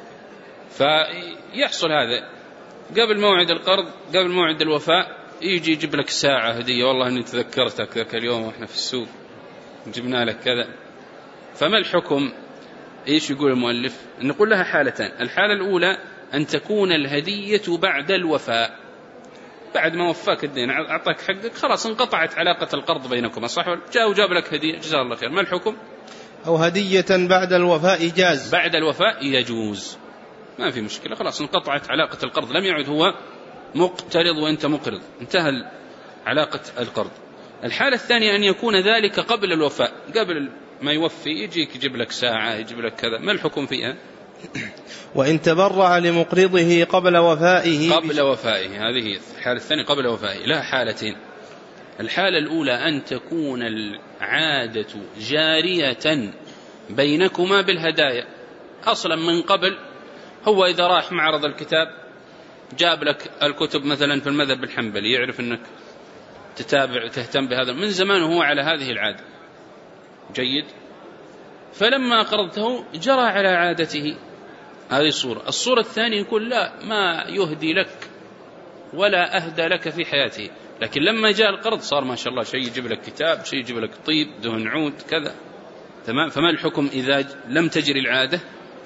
Speaker 1: فيحصل هذا قبل موعد القرض، قبل موعد الوفاء، يجي يجيب لك ساعة هدية، والله أني تذكرتك ذاك اليوم وإحنا في السوق جبنا لك كذا. فما الحكم؟ إيش يقول المؤلف؟ نقول لها حالتان. الحالة الأولى أن تكون الهدية بعد الوفاء، بعد ما وفاك الدين أعطاك حقك، خلاص انقطعت علاقة القرض بينكم، صح؟ جاء وجاب لك هدية، جزاه الله خير. ما الحكم؟
Speaker 2: أو هدية بعد الوفاء جاز،
Speaker 1: بعد الوفاء يجوز، ما في مشكلة، خلاص انقطعت علاقة القرض، لم يعد هو مقترض وأنت مقرض، انتهى علاقة القرض. الحالة الثانية أن يكون ذلك قبل الوفاء، قبل ما يوفي يجيك يجيب لك ساعة يجيب لك كذا، ما الحكم فيها؟
Speaker 2: وإن تبرع لمقرضه قبل وفائه
Speaker 1: هذه هي الحالة الثانية قبل وفائه. لا حالتين. الحالة الأولى أن تكون العادة جارية بينكما بالهدايا أصلا من قبل. هو إذا راح معرض الكتاب جاب لك الكتب مثلا في المذهب الحنبلي، يعرف أنك تهتم بهذا من زمان وهو على هذه العادة، جيد، فلما قرضته جرى على عادته. هذه الصورة الثانية يقول لا، ما يهدي لك ولا أهدى لك في حياته، لكن لما جاء القرض صار ما شاء الله شيء يجيب لك كتاب، شيء يجيب لك طيب، دهن عود، كذا، تمام. فما الحكم إذا لم تجري العادة؟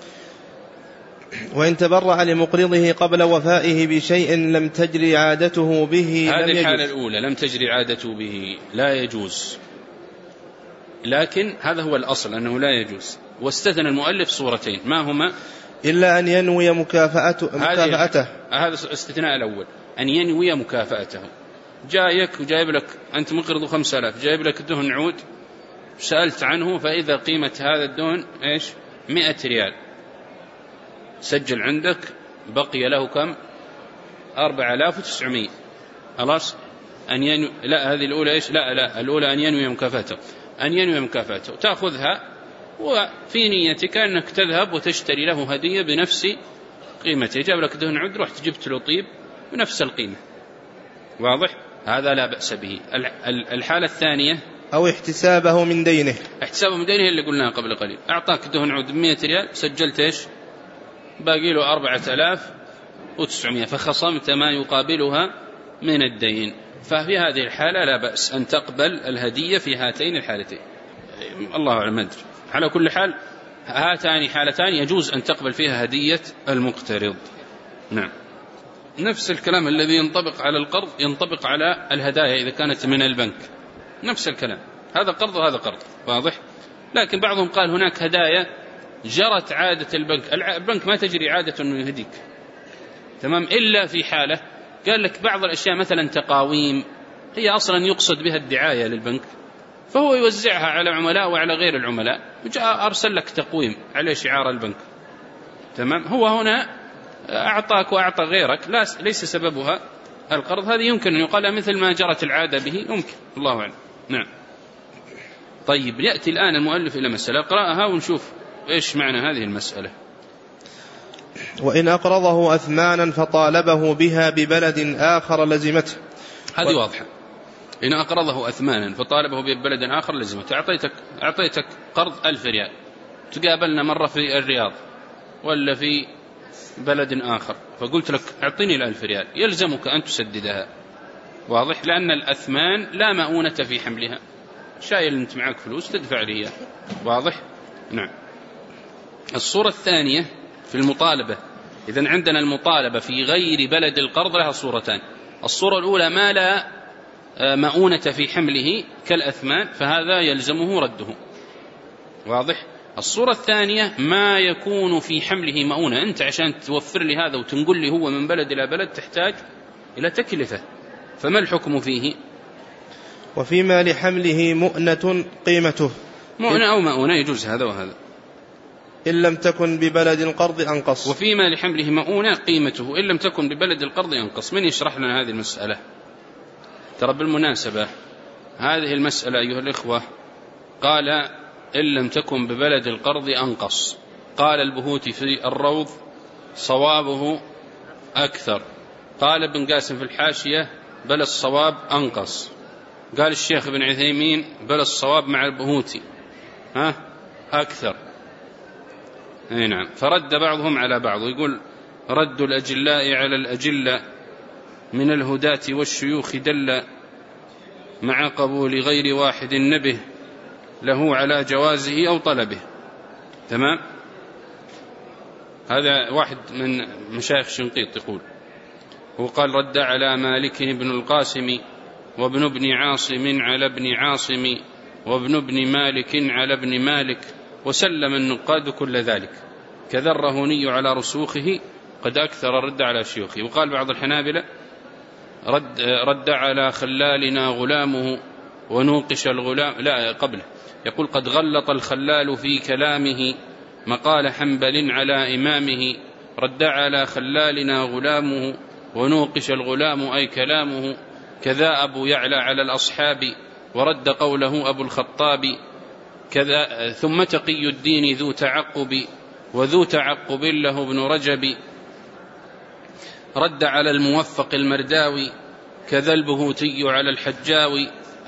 Speaker 2: وإن تبرع لمقرضه قبل وفائه بشيء لم تجري عادته به
Speaker 1: هذه الحالة الأولى لم تجري عادته به لا يجوز، لكن هذا هو الأصل أنه لا يجوز. واستثنى المؤلف صورتين، ما هما؟
Speaker 2: إلا أن ينوي مكافأته.
Speaker 1: هذا استثناء الأول، أن ينوي مكافأته. جايك وجايب لك أنت مقرض 5000، جايب لك دهن عود، سألت عنه فإذا قيمة هذا الدهن إيش؟ 100 ريال، سجل عندك بقي له كم؟ 4900. خلاص أن ينوي. لا، هذه الأولى إيش؟ لا الأولى أن ينوي مكافأته، تأخذها وفي نيتك أنك تذهب وتشتري له هدية بنفس قيمته. جاب لك دهن عود، رحت جبت له طيب بنفس القيمة، واضح؟ هذا لا بأس به. الحالة الثانية
Speaker 2: أو احتسابه من دينه.
Speaker 1: اللي قلناه قبل قليل، أعطاك دهن عود 100 ريال، سجلت إيش؟ باقي له 4900، فخصمت ما يقابلها من الدين. ففي هذه الحالة لا بأس أن تقبل الهدية في هاتين الحالتين. الله أعلم، أدري. على كل حال هاتان حالتان يجوز أن تقبل فيها هدية المقترض. نعم. نفس الكلام الذي ينطبق على القرض ينطبق على الهدايا إذا كانت من البنك، نفس الكلام، هذا قرض وهذا قرض، واضح؟ لكن بعضهم قال هناك هدايا جرت عادة البنك ما تجري عادة أنه يهديك، تمام، إلا في حالة قال لك بعض الأشياء مثلا تقاويم هي أصلا يقصد بها الدعاية للبنك، فهو يوزعها على عملاء وعلى غير العملاء، وجاء أرسل لك تقويم عليه شعار البنك، تمام. هو هنا أعطاك وأعطى غيرك، ليس سببها القرض. هذه يمكن أن يقال مثل ما جرت العادة به، يمكن، الله أعلم. نعم. طيب، يأتي الآن المؤلف إلى مسألة، اقرأها ونشوف إيش معنى هذه المسألة.
Speaker 2: وإن أقرضه أثمانا فطالبه بها ببلد آخر لزمته.
Speaker 1: هذه واضحة. إن أقرضه أثمانا فطالبه ببلد آخر لزمته. أعطيتك قرض 1000 ريال، تقابلنا مرة في الرياض ولا في بلد آخر، فقلت لك أعطيني 1000 ريال، يلزمك أن تسددها، واضح؟ لأن الأثمان لا مؤونة في حملها، شايل أنت معك فلوس تدفع لي، واضح؟ نعم. الصورة الثانية في المطالبة. إذن عندنا المطالبة في غير بلد القرض لها صورتان. الصورة الأولى ما لا مؤونة في حمله كالأثمان، فهذا يلزمه رده، واضح؟ الصورة الثانية ما يكون في حمله مؤونة، أنت عشان توفر لي هذا وتنقل لي هو من بلد إلى بلد تحتاج إلى تكلفة، فما الحكم فيه؟
Speaker 2: وفيما لحمله مؤنة قيمته.
Speaker 1: مؤنة أو مؤونة يجوز هذا وهذا،
Speaker 2: إن لم تكن ببلد القرض أنقص.
Speaker 1: وفيما لحمله مؤونة قيمته إن لم تكن ببلد القرض أنقص. من يشرح لنا هذه المسألة؟ ترى بالمناسبة هذه المسألة أيها الإخوة قال إن لم تكن ببلد القرض أنقص. قال البهوتي في الروض صوابه أكثر. قال ابن قاسم في الحاشية بل الصواب أنقص. قال الشيخ ابن عثيمين بل الصواب مع البهوتي أكثر. نعم. فرد بعضهم على بعض، ويقول رد الأجلاء على الأجلة من الهداة والشيوخ دل مع قبول غير واحد نبه له على جوازه أو طلبه. تمام. هذا واحد من مشايخ شنقيط يقول، هو قال رد على مالك بن القاسم وابن ابن عاصم على ابن عاصم وابن ابن مالك على ابن مالك، وسلم النقاد كل ذلك، كذا الرهوني على رسوخه قد أكثر الرد على شيوخه. وقال بعض الحنابلة رد على خلالنا غلامه ونوقش الغلام، لا قبله، يقول قد غلط الخلال في كلامه مقال حنبل على إمامه، رد على خلالنا غلامه ونوقش الغلام أي كلامه، كذا أبو يعلى على الأصحاب ورد قوله أبو الخطاب، كذا ثم تقي الدين ذو تعقب وذو تعقب له ابن رجب، رد على الموفق المرداوي كذا البهوتي على الحجاوي،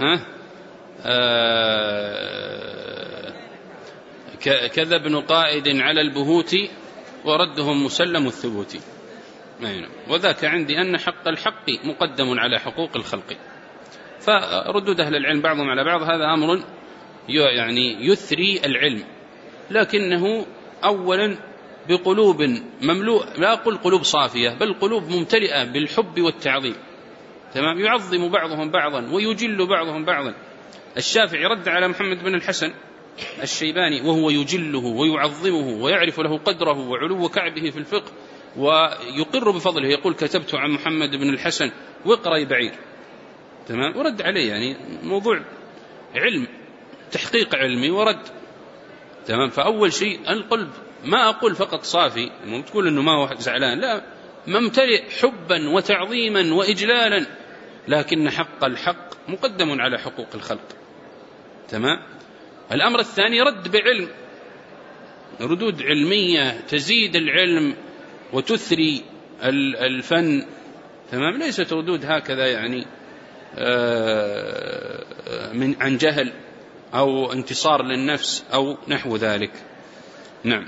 Speaker 1: كذا ابن قائد على البهوتي وردهم مسلم الثبوت. وذاك عندي أن حق الحق مقدم على حقوق الخلق. فردود أهل العلم بعضهم على بعض هذا أمر يعني يثري العلم، لكنه أولا بقلوب مملوء، لا أقول قلوب صافية، بل قلوب ممتلئة بالحب والتعظيم، تمام، يعظم بعضهم بعضا ويجل بعضهم بعضا. الشافعي رد على محمد بن الحسن الشيباني وهو يجله ويعظمه ويعرف له قدره وعلو كعبه في الفقه ويقر بفضله، يقول كتبت عن محمد بن الحسن وقري بعير، تمام، ورد عليه، يعني موضوع علم، تحقيق علمي ورد، تمام. فأول شيء القلب، ما أقول فقط صافي، مو تقول إنه ما هو زعلان، لا، ممتلئ حبا وتعظيما وإجلالا، لكن حق الحق مقدم على حقوق الخلق، تمام. الأمر الثاني رد بعلم، ردود علمية تزيد العلم وتثري الفن، تمام، ليست ردود هكذا يعني من عن جهل أو انتصار للنفس أو نحو ذلك. نعم.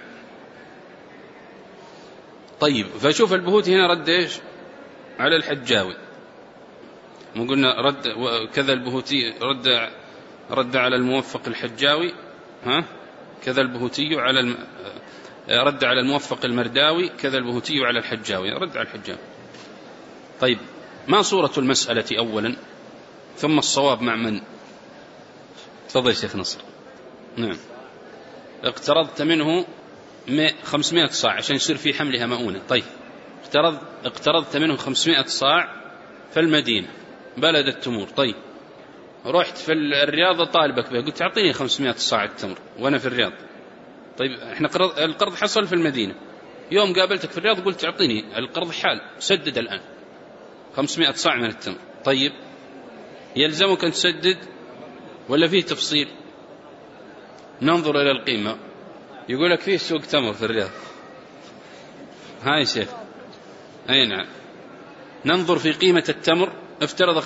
Speaker 1: طيب، فشوف البهوتي هنا رد إيش على الحجاوي، مو قلنا رد كذا البهوتي رد على الموفق الحجاوي، كذا البهوتي على رد على الموفق المرداوي، كذا البهوتي على الحجاوي، رد على الحجاوي. طيب، ما صورة المسألة أولا، ثم الصواب مع من؟ تفضل شيخ نصر. نعم. اقترضت منه 500 صاع عشان يصير في حملها مؤونة. طيب، اقترضت منه 500 صاع في المدينة بلد التمور. طيب، رحت في الرياض طالبك به، قلت أعطيني 500 صاع التمر وأنا في الرياض. طيب، احنا القرض حصل في المدينة، يوم قابلتك في الرياض قلت أعطيني القرض حال، سدد الآن 500 صاع من التمر. طيب، يلزمك أن تسدد ولا فيه تفصيل؟ ننظر إلى القيمة، يقول لك فيه سوق تمر في الرياض، هاي شيخ، أي نعم، ننظر في قيمة التمر. افترض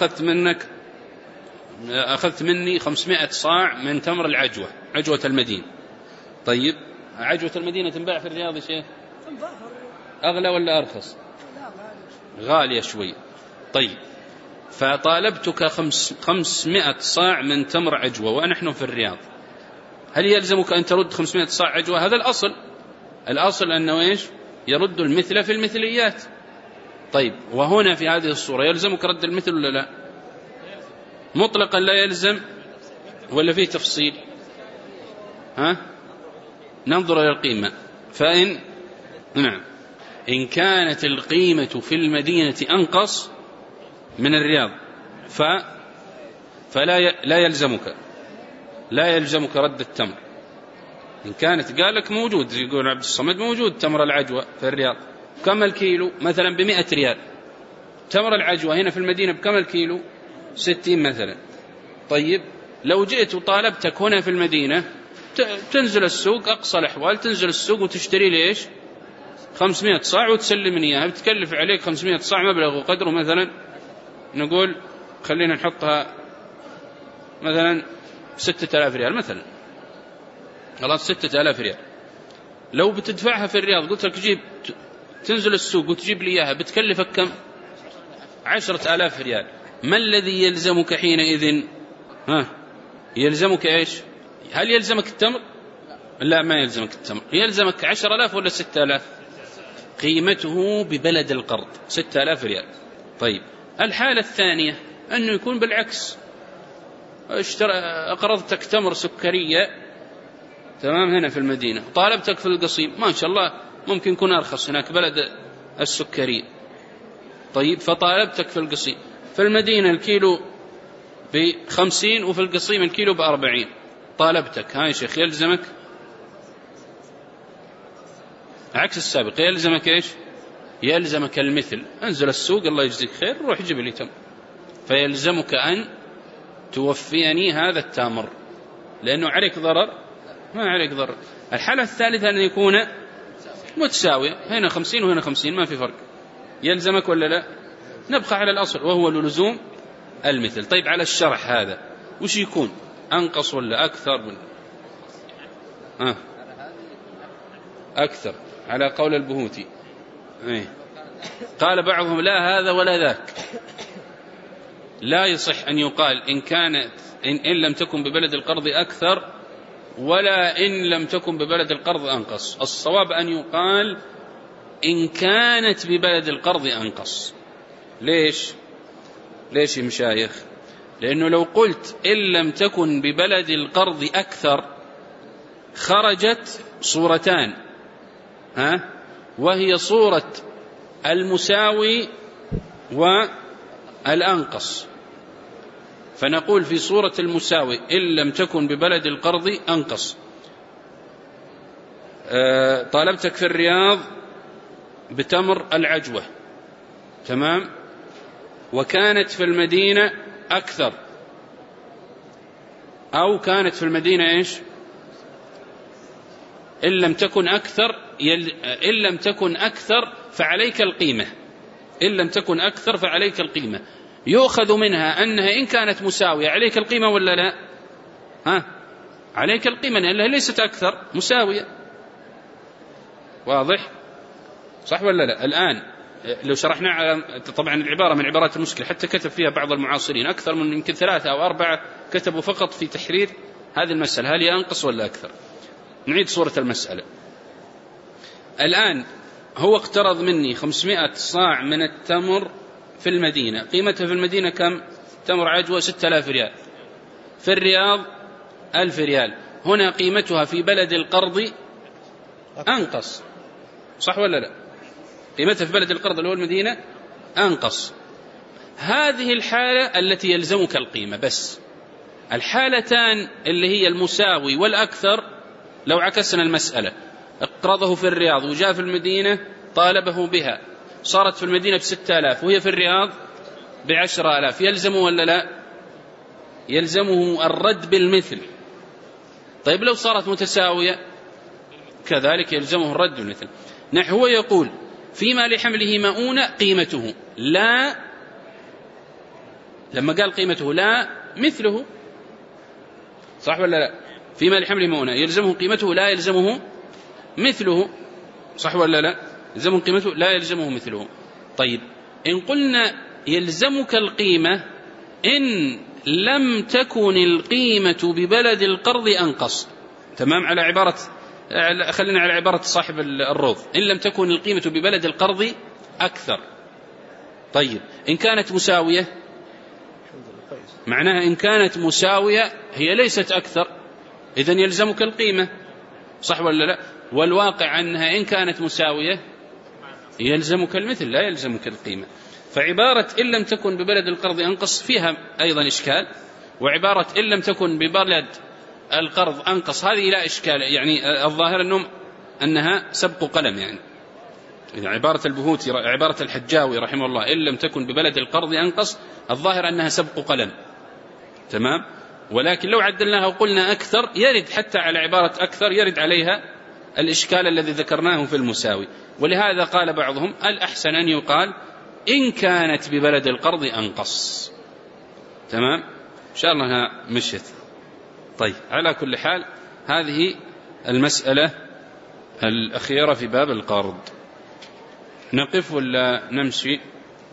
Speaker 1: أخذت مني 500 صاع من تمر العجوة، عجوة المدينة. طيب، عجوة المدينة تنباع في الرياض يا شيخ؟ أغلى ولا أرخص؟ غالية شوي. طيب، فطالبتك 500 صاع من تمر عجوة ونحن في الرياض، هل يلزمك أن ترد 500 صاع عجوة؟ هذا الأصل أنه إيش؟ يرد المثل في المثليات. طيب، وهنا في هذه الصورة يلزمك رد المثل ولا لا؟ مطلقا لا يلزم ولا فيه تفصيل؟ ننظر إلى القيمة. نعم، إن كانت القيمة في المدينة أنقص من الرياض فلا يلزمك رد التمر. إن كانت قال لك موجود، يقول عبد الصمد موجود تمر العجوة في الرياض، كم الكيلو؟ مثلا ب100 ريال. تمر العجوة هنا في المدينة بكم الكيلو؟ 60 مثلا. طيب، لو جئت وطالبتك هنا في المدينة تنزل السوق، أقصى الأحوال تنزل السوق وتشتري ليش 500 صاع وتسلمني إياها، بتكلف عليك 500 صاع مبلغ وقدره مثلا، نقول خلينا نحطها مثلا 6000 ريال مثلا، خلاص 6000 ريال. لو بتدفعها في الرياض قلت لك تنزل السوق وتجيب لي إياها، بتكلفك كم؟ 10,000 ريال. ما الذي يلزمك حينئذ؟ يلزمك إيش؟ هل يلزمك التمر؟ لا، ما يلزمك التمر. يلزمك 10,000 ولا 6,000؟ قيمته ببلد القرض 6,000 ريال. طيب، الحالة الثانية أنه يكون بالعكس، أقرضتك تمر سكرية، تمام، هنا في المدينة، طالبتك في القصيم، ما شاء الله ممكن يكون أرخص هناك بلد السكرية. طيب، فطالبتك في القصيم، في المدينة الكيلو ب50 وفي القصيم الكيلو ب40، طالبتك ها يا شيخ يلزمك عكس السابق، يلزمك إيش؟ يلزمك المثل. انزل السوق الله يجزيك خير روح جيب لي تمر، فيلزمك أن توفيني هذا التمر لأنه عليك ضرر ما عليك ضرر. الحالة الثالثة أن يكون متساوية، هنا 50 وهنا 50 ما في فرق، يلزمك ولا لا؟ نبقى على الأصل وهو لزوم المثل. طيب على الشرح هذا وش يكون؟ أنقص ولا أكثر من أكثر على قول البهوتي؟ قال بعضهم لا هذا ولا ذاك، لا يصح أن يقال إن لم تكن ببلد القرض أكثر ولا إن لم تكن ببلد القرض أنقص. الصواب أن يقال إن كانت ببلد القرض أنقص. ليش يا مشايخ؟ لأنه لو قلت إن لم تكن ببلد القرض أكثر خرجت صورتان، وهي صورة المساوي والأنقص. فنقول في صورة المساوي إن لم تكن ببلد القرض أنقص، طالبتك في الرياض بتمر العجوة، تمام، وكانت في المدينة أكثر، أو كانت في المدينة إيش؟ إن لم تكن أكثر فعليك القيمة، إن لم تكن أكثر فعليك القيمة. يؤخذ منها أنها إن كانت مساوية عليك القيمة ولا لا؟ عليك القيمة لأنها ليست أكثر، مساوية. واضح؟ صح ولا لا؟ الآن لو شرحنا على طبعا العبارة من عبارات المشكلة حتى كتب فيها بعض المعاصرين أكثر من يمكن 3 أو 4 كتبوا فقط في تحرير هذه المسألة، هل ينقص ولا أكثر؟ نعيد صورة المسألة. الآن هو اقترض مني 500 صاع من التمر في المدينة، قيمتها في المدينة كم؟ تمر عجوة 6000 ريال، في الرياض 1000 ريال. هنا قيمتها في بلد القرض أنقص، صح ولا لا؟ قيمتها في بلد القرض اللي هو المدينة أنقص. هذه الحالة التي يلزمك القيمة بس. الحالتان اللي هي المساوي والأكثر لو عكسنا المسألة، اقترضه في الرياض وجاء في المدينة طالبه بها، صارت في المدينة ب6000 وهي في الرياض ب10,000، يلزمه ولا لا؟ يلزمه الرد بالمثل. طيب لو صارت متساوية كذلك يلزمه الرد بالمثل. نحو يقول فيما لحمله مؤونة قيمته لا، لما قال قيمته لا مثله، صح ولا لا؟ فيما لحمله مؤونة يلزمه قيمته لا يلزمه مثله، صح ولا لا؟ يلزمه قيمته لا يلزمه مثله. طيب إن قلنا يلزمك القيمة إن لم تكن القيمة ببلد القرض أنقص، تمام، على عبارة، خلينا على عبارة صاحب الروض، إن لم تكن القيمة ببلد القرض أكثر. طيب إن كانت مساوية، معناها إن كانت مساوية هي ليست أكثر، إذن يلزمك القيمة، صح ولا لا؟ والواقع أنها إن كانت مساوية يلزمك المثل لا يلزمك القيمة. فعبارة إن لم تكن ببلد القرض أنقص فيها أيضا إشكال، وعبارة إن لم تكن ببلد القرض أنقص هذه لا إشكال، يعني الظاهر أنها سبق قلم، يعني عبارة البهوتي عبارة الحجاوي رحمه الله إن لم تكن ببلد القرض أنقص الظاهر أنها سبق قلم، تمام. ولكن لو عدلناها وقلنا أكثر يرد حتى على عبارة أكثر يرد عليها الإشكال الذي ذكرناه في المساوي. ولهذا قال بعضهم الأحسن أن يقال إن كانت ببلد القرض أنقص، تمام. إن شاء الله مشيت. طيب على كل حال هذه المسألة الأخيرة في باب القرض. نقف ولا نمشي؟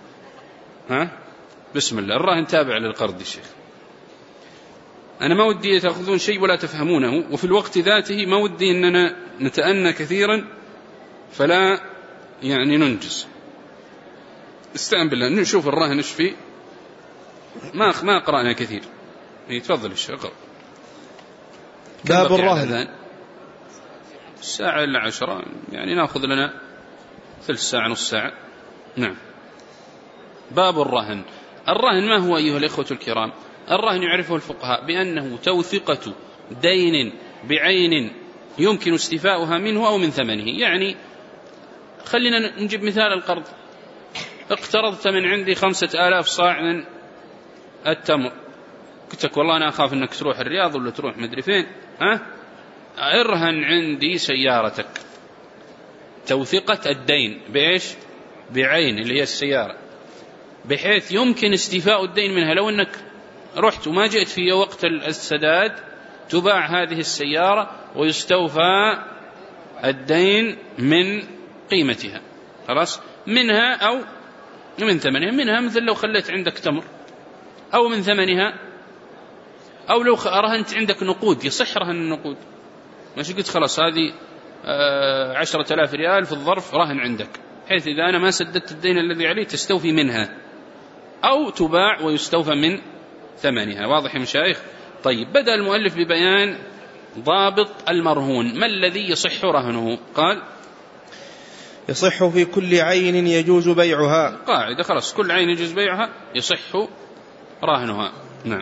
Speaker 1: بسم الله. الراهن تابع للقرض يا شيخ. أنا ما ودي تأخذون شيء ولا تفهمونه، وفي الوقت ذاته ما ودي أننا نتأنى كثيرا فلا يعني ننجز. استعن بالله نشوف الراهن ايش فيه، ما قرأنا كثير. يتفضل الشيخ اقرأ.
Speaker 2: باب الرهن.
Speaker 1: الساعة إلا 10، يعني نأخذ لنا ثلث ساعة نص ساعة. نعم. باب الرهن. الرهن ما هو أيها الإخوة الكرام؟ الرهن يعرفه الفقهاء بأنه توثقة دين بعين يمكن استيفاؤها منه أو من ثمنه. يعني خلينا نجيب مثال القرض. اقترضت من عندي 5000 صاع من التمر، قلت لك والله أنا أخاف أنك تروح الرياض ولا تروح مدري فين، ارهن عندي سيارتك. توثقة الدين بإيش؟ بعين اللي هي السيارة، بحيث يمكن استيفاء الدين منها. لو أنك رحت وما جئت في وقت السداد تباع هذه السيارة ويستوفى الدين من قيمتها، خلاص، منها أو من ثمنها. منها مثل لو خليت عندك تمر، أو من ثمنها، أو لو رهنت عندك نقود يصح رهن النقود. ماشي قلت خلاص هذه 10,000 ريال في الظرف رهن عندك، حيث إذا أنا ما سددت الدين الذي عليه تستوفي منها، أو تباع ويستوفى من ثمنها. واضح يا مشايخ؟ طيب، بدأ المؤلف ببيان ضابط المرهون. ما الذي يصح رهنه؟ قال
Speaker 2: يصح في كل عين يجوز بيعها.
Speaker 1: قاعدة خلاص، كل عين يجوز بيعها يصح رهنها. نعم.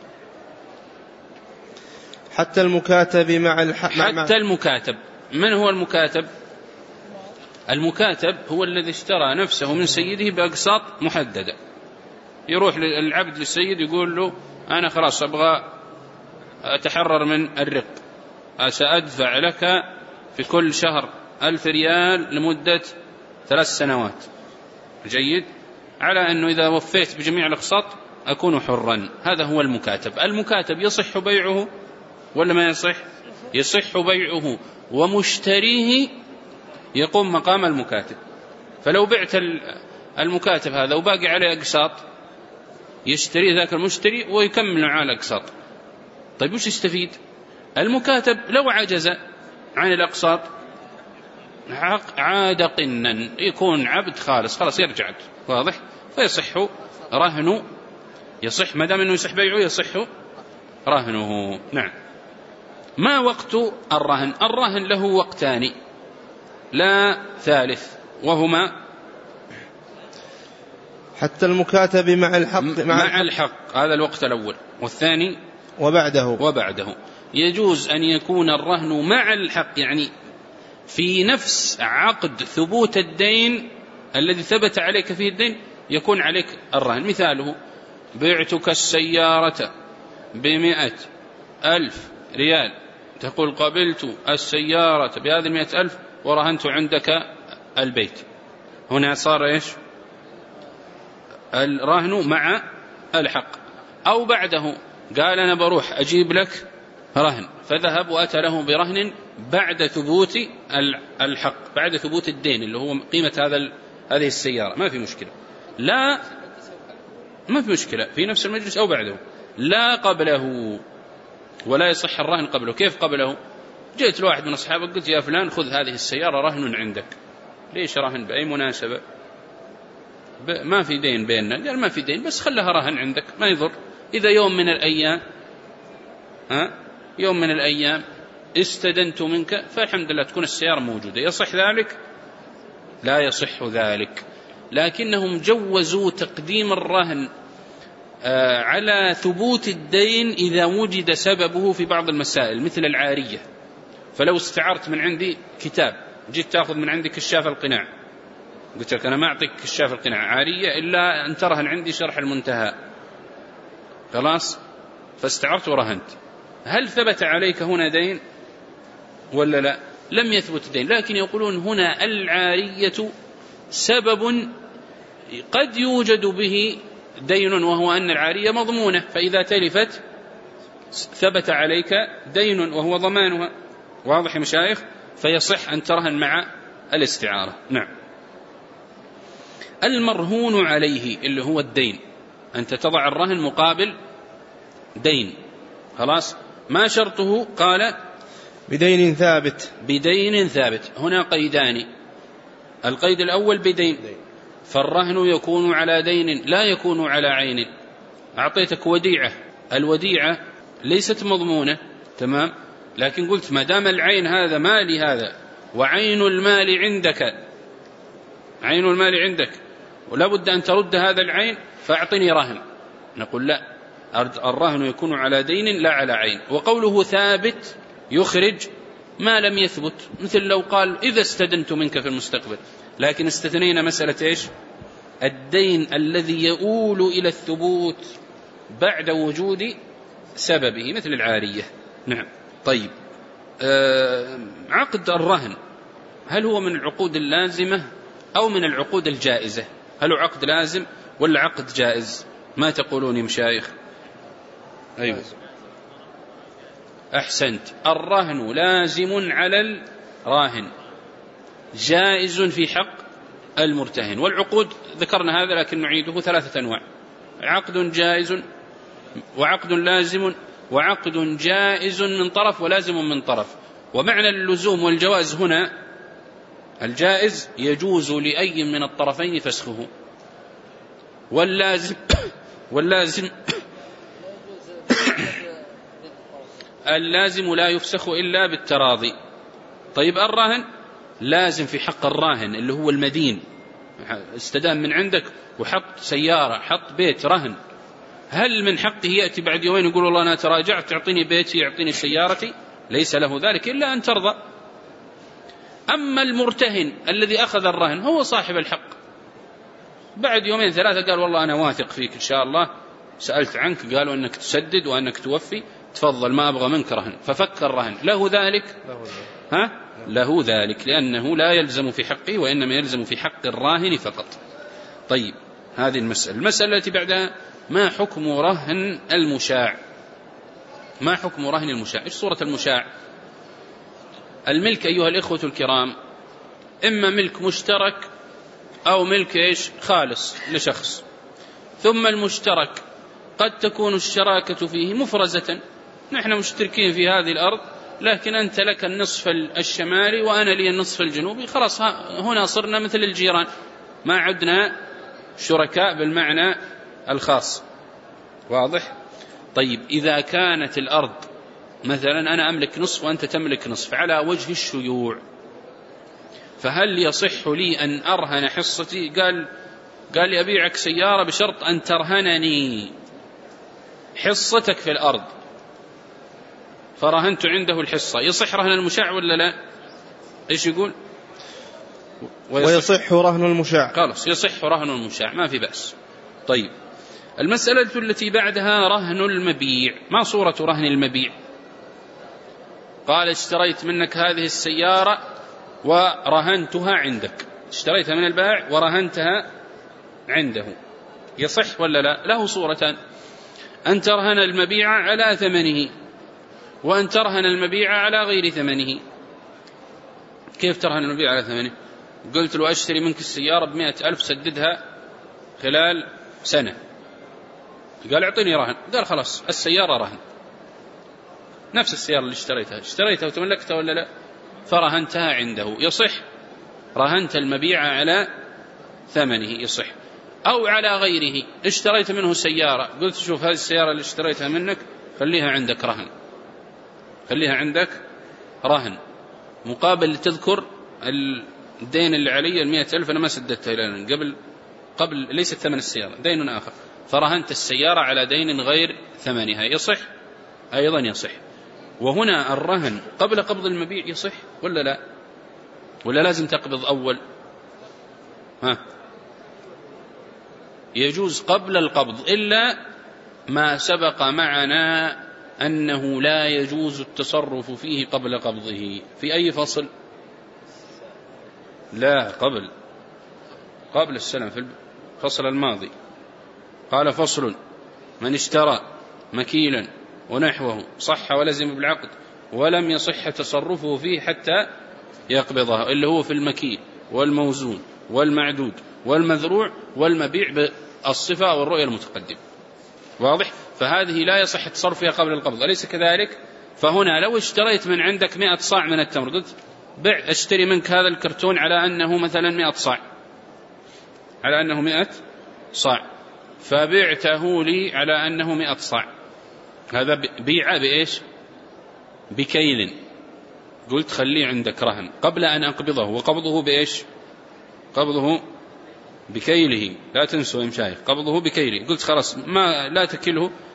Speaker 2: حتى المكاتب
Speaker 1: حتى المكاتب. من هو المكاتب؟ المكاتب هو الذي اشترى نفسه من سيده بأقساط محددة. يروح العبد للسيد يقول له أنا خلاص أبغى أتحرر من الرق، سأدفع لك في كل شهر 1000 ريال لمدة 3 سنوات، جيد، على أنه إذا وفيت بجميع الأقساط أكون حرا. هذا هو المكاتب. المكاتب يصح بيعه ولا ما يصح؟ يصح بيعه، ومشتريه يقوم مقام المكاتب. فلو بعت المكاتب هذا وباقي عليه أقساط، يشتري ذاك المشتري ويكمل على الأقساط. طيب وش يستفيد المكاتب؟ لو عجز عن الأقساط عاد قنا، يكون عبد خالص، خلاص يرجع. واضح؟ فيصح رهنه، يصح ما دام انه يصح بيعه يصح رهنه. نعم. ما وقت الرهن؟ الرهن له وقتان لا ثالث، وهما
Speaker 2: حتى المكاتب مع الحق
Speaker 1: هذا الوقت الأول، والثاني وبعده. يجوز أن يكون الرهن مع الحق، يعني في نفس عقد ثبوت الدين الذي ثبت عليك فيه الدين يكون عليك الرهن. مثاله: بعتك السيارة ب100,000 ريال، تقول قبلت السيارة بهذه 100,000 ورهنت عندك البيت. هنا صار إيش؟ الرهن مع الحق. أو بعده قال أنا بروح أجيب لك رهن، فذهب وأتى له برهن بعد ثبوت الحق، بعد ثبوت الدين اللي هو قيمة هذه السيارة. ما في مشكلة، لا ما في مشكلة في نفس المجلس أو بعده، لا قبله، ولا يصح الرهن قبله. كيف قبله؟ جئت لواحد من أصحابك قلت يا فلان خذ هذه السيارة رهن عندك. ليش رهن؟ بأي مناسبة؟ ما في دين بيننا. قال ما في دين، بس خلها رهن عندك ما يضر. إذا يوم من الأيام استدنت منك فالحمد لله تكون السيارة موجودة. يصح ذلك؟ لا يصح ذلك. لكنهم جوزوا تقديم الرهن على ثبوت الدين إذا وجد سببه في بعض المسائل، مثل العارية. فلو استعرت من عندي كتاب، جيت تأخذ من عندي كشاف القناع، قلت لك أنا ما أعطيك كشاف القناع عارية إلا أن ترهن عندي شرح المنتهى، خلاص، فاستعرت ورهنت. هل ثبت عليك هنا دين ولا لا؟ لم يثبت دين. لكن يقولون هنا العارية سبب قد يوجد به دين، وهو أن العارية مضمونة، فإذا تلفت ثبت عليك دين وهو ضمانها. واضح يا مشايخ؟ فيصح أن ترهن مع الاستعارة. نعم. المرهون عليه اللي هو الدين، أنت تضع الرهن مقابل دين، خلاص. ما شرطه؟ قال
Speaker 2: بدين ثابت.
Speaker 1: هنا قيدان. القيد الأول بدين، فالرهن يكون على دين لا يكون على عين. أعطيتك وديعة، الوديعة ليست مضمونة، تمام، لكن قلت ما دام العين هذا مالي هذا، وعين المال عندك ولا بد أن ترد هذا العين، فأعطني رهن. نقول لا، الرهن يكون على دين لا على عين. وقوله ثابت يخرج ما لم يثبت، مثل لو قال إذا استدنت منك في المستقبل، لكن استثنينا مسألة إيش؟ الدين الذي يؤول إلى الثبوت بعد وجود سببه مثل العارية. نعم. طيب، عقد الرهن هل هو من العقود اللازمة أو من العقود الجائزة؟ هل هو عقد لازم ولا عقد جائز؟ ما تقولون يا مشايخ؟ أيوة، أحسنت. الرهن لازم على الراهن، جائز في حق المرتهن. والعقود ذكرنا هذا لكن نعيده 3 أنواع: عقد جائز وعقد لازم وعقد جائز من طرف ولازم من طرف. ومعنى اللزوم والجواز هنا: الجائز يجوز لأي من الطرفين فسخه، واللازم اللازم لا يفسخ إلا بالتراضي. طيب، الرهن لازم في حق الراهن اللي هو المدين، استدام من عندك وحط سيارة، حط بيت رهن، هل من حقه يأتي بعد يومين يقول والله أنا تراجعت، تعطيني بيتي، يعطيني سيارتي؟ ليس له ذلك إلا أن ترضى. أما المرتهن الذي أخذ الرهن هو صاحب الحق، بعد 2-3 قال والله أنا واثق فيك إن شاء الله، سألت عنك قالوا أنك تسدد وأنك توفي، تفضل ما أبغى منك رهن، ففك الرهن، له ذلك؟ له ذلك، لأنه لا يلزم في حقه وإنما يلزم في حق الراهن فقط. طيب، هذه المسألة التي بعدها: ما حكم رهن المشاع؟ ما حكم رهن المشاع؟ إيش صورة المشاع؟ الملك أيها الإخوة الكرام إما ملك مشترك أو ملك إيش؟ خالص لشخص. ثم المشترك قد تكون الشراكة فيه مفرزة، نحن مشتركين في هذه الأرض لكن أنت لك النصف الشمالي وأنا لي النصف الجنوبي، خلاص هنا صرنا مثل الجيران، ما عدنا شركاء بالمعنى الخاص. واضح؟ طيب، إذا كانت الأرض مثلا أنا أملك نصف وأنت تملك نصف على وجه الشيوع، فهل يصح لي أن أرهن حصتي؟ قال لي أبيعك سيارة بشرط أن ترهنني حصتك في الأرض، فرهنت عنده الحصة، يصح رهن المشاع ولا لا؟ إيش يقول؟
Speaker 2: ويصح رهن المشاع.
Speaker 1: خلاص، يصح رهن المشاع، ما في بأس. طيب، المسألة التي بعدها رهن المبيع. ما صورة رهن المبيع؟ قال اشتريت منك هذه السيارة ورهنتها عندك، اشتريتها من البائع ورهنتها عنده، يصح ولا لا؟ له صورتان: أن ترهن المبيع على ثمنه وأن ترهن المبيع على غير ثمنه. كيف ترهن المبيع على ثمنه؟ قلت له أشتري منك السيارة ب100,000 سددها خلال سنة، قال اعطيني رهن، قال خلاص السيارة رهن، نفس السيارة اللي اشتريتها وتملكتها ولا لا؟ فرهنتها عنده، يصح. رهنت المبيع على ثمنه، يصح. أو على غيره، اشتريت منه سيارة، قلت شوف هذه السيارة اللي اشتريتها منك خليها عندك رهن، خليها عندك رهن مقابل تذكر الدين اللي علي 100,000 أنا ما سددتها الآن، قبل ليست ثمن السيارة، دين آخر، فرهنت السيارة على دين غير ثمنها، يصح؟ أيضا يصح. وهنا الرهن قبل قبض المبيع يصح ولا لا؟ ولا لازم تقبض أول؟ يجوز قبل القبض، إلا ما سبق معنا أنه لا يجوز التصرف فيه قبل قبضه. في أي فصل؟ لا، قبل السلام، في الفصل الماضي قال: فصل: من اشترى مكيلا ونحوه صح ولزم بالعقد ولم يصح تصرفه فيه حتى يقبضها، اللي هو في المكيل والموزون والمعدود والمذروع والمبيع بالصفة والرؤية المتقدمة. واضح؟ فهذه لا يصح التصرف فيها قبل القبض، أليس كذلك؟ فهنا لو اشتريت من عندك 100 صاع من التمر، قلت اشتري منك هذا الكرتون على أنه مثلا 100 صاع، على أنه 100 صاع، فبعته لي على أنه 100 صاع، هذا بيع بإيش؟ بكيل. قلت خليه عندك رهن قبل أن أقبضه، وقبضه بإيش؟ قبضه بكيله، لا تنسوا يا مشايخ، قبضه بكيله. قلت خلاص ما لا تكله،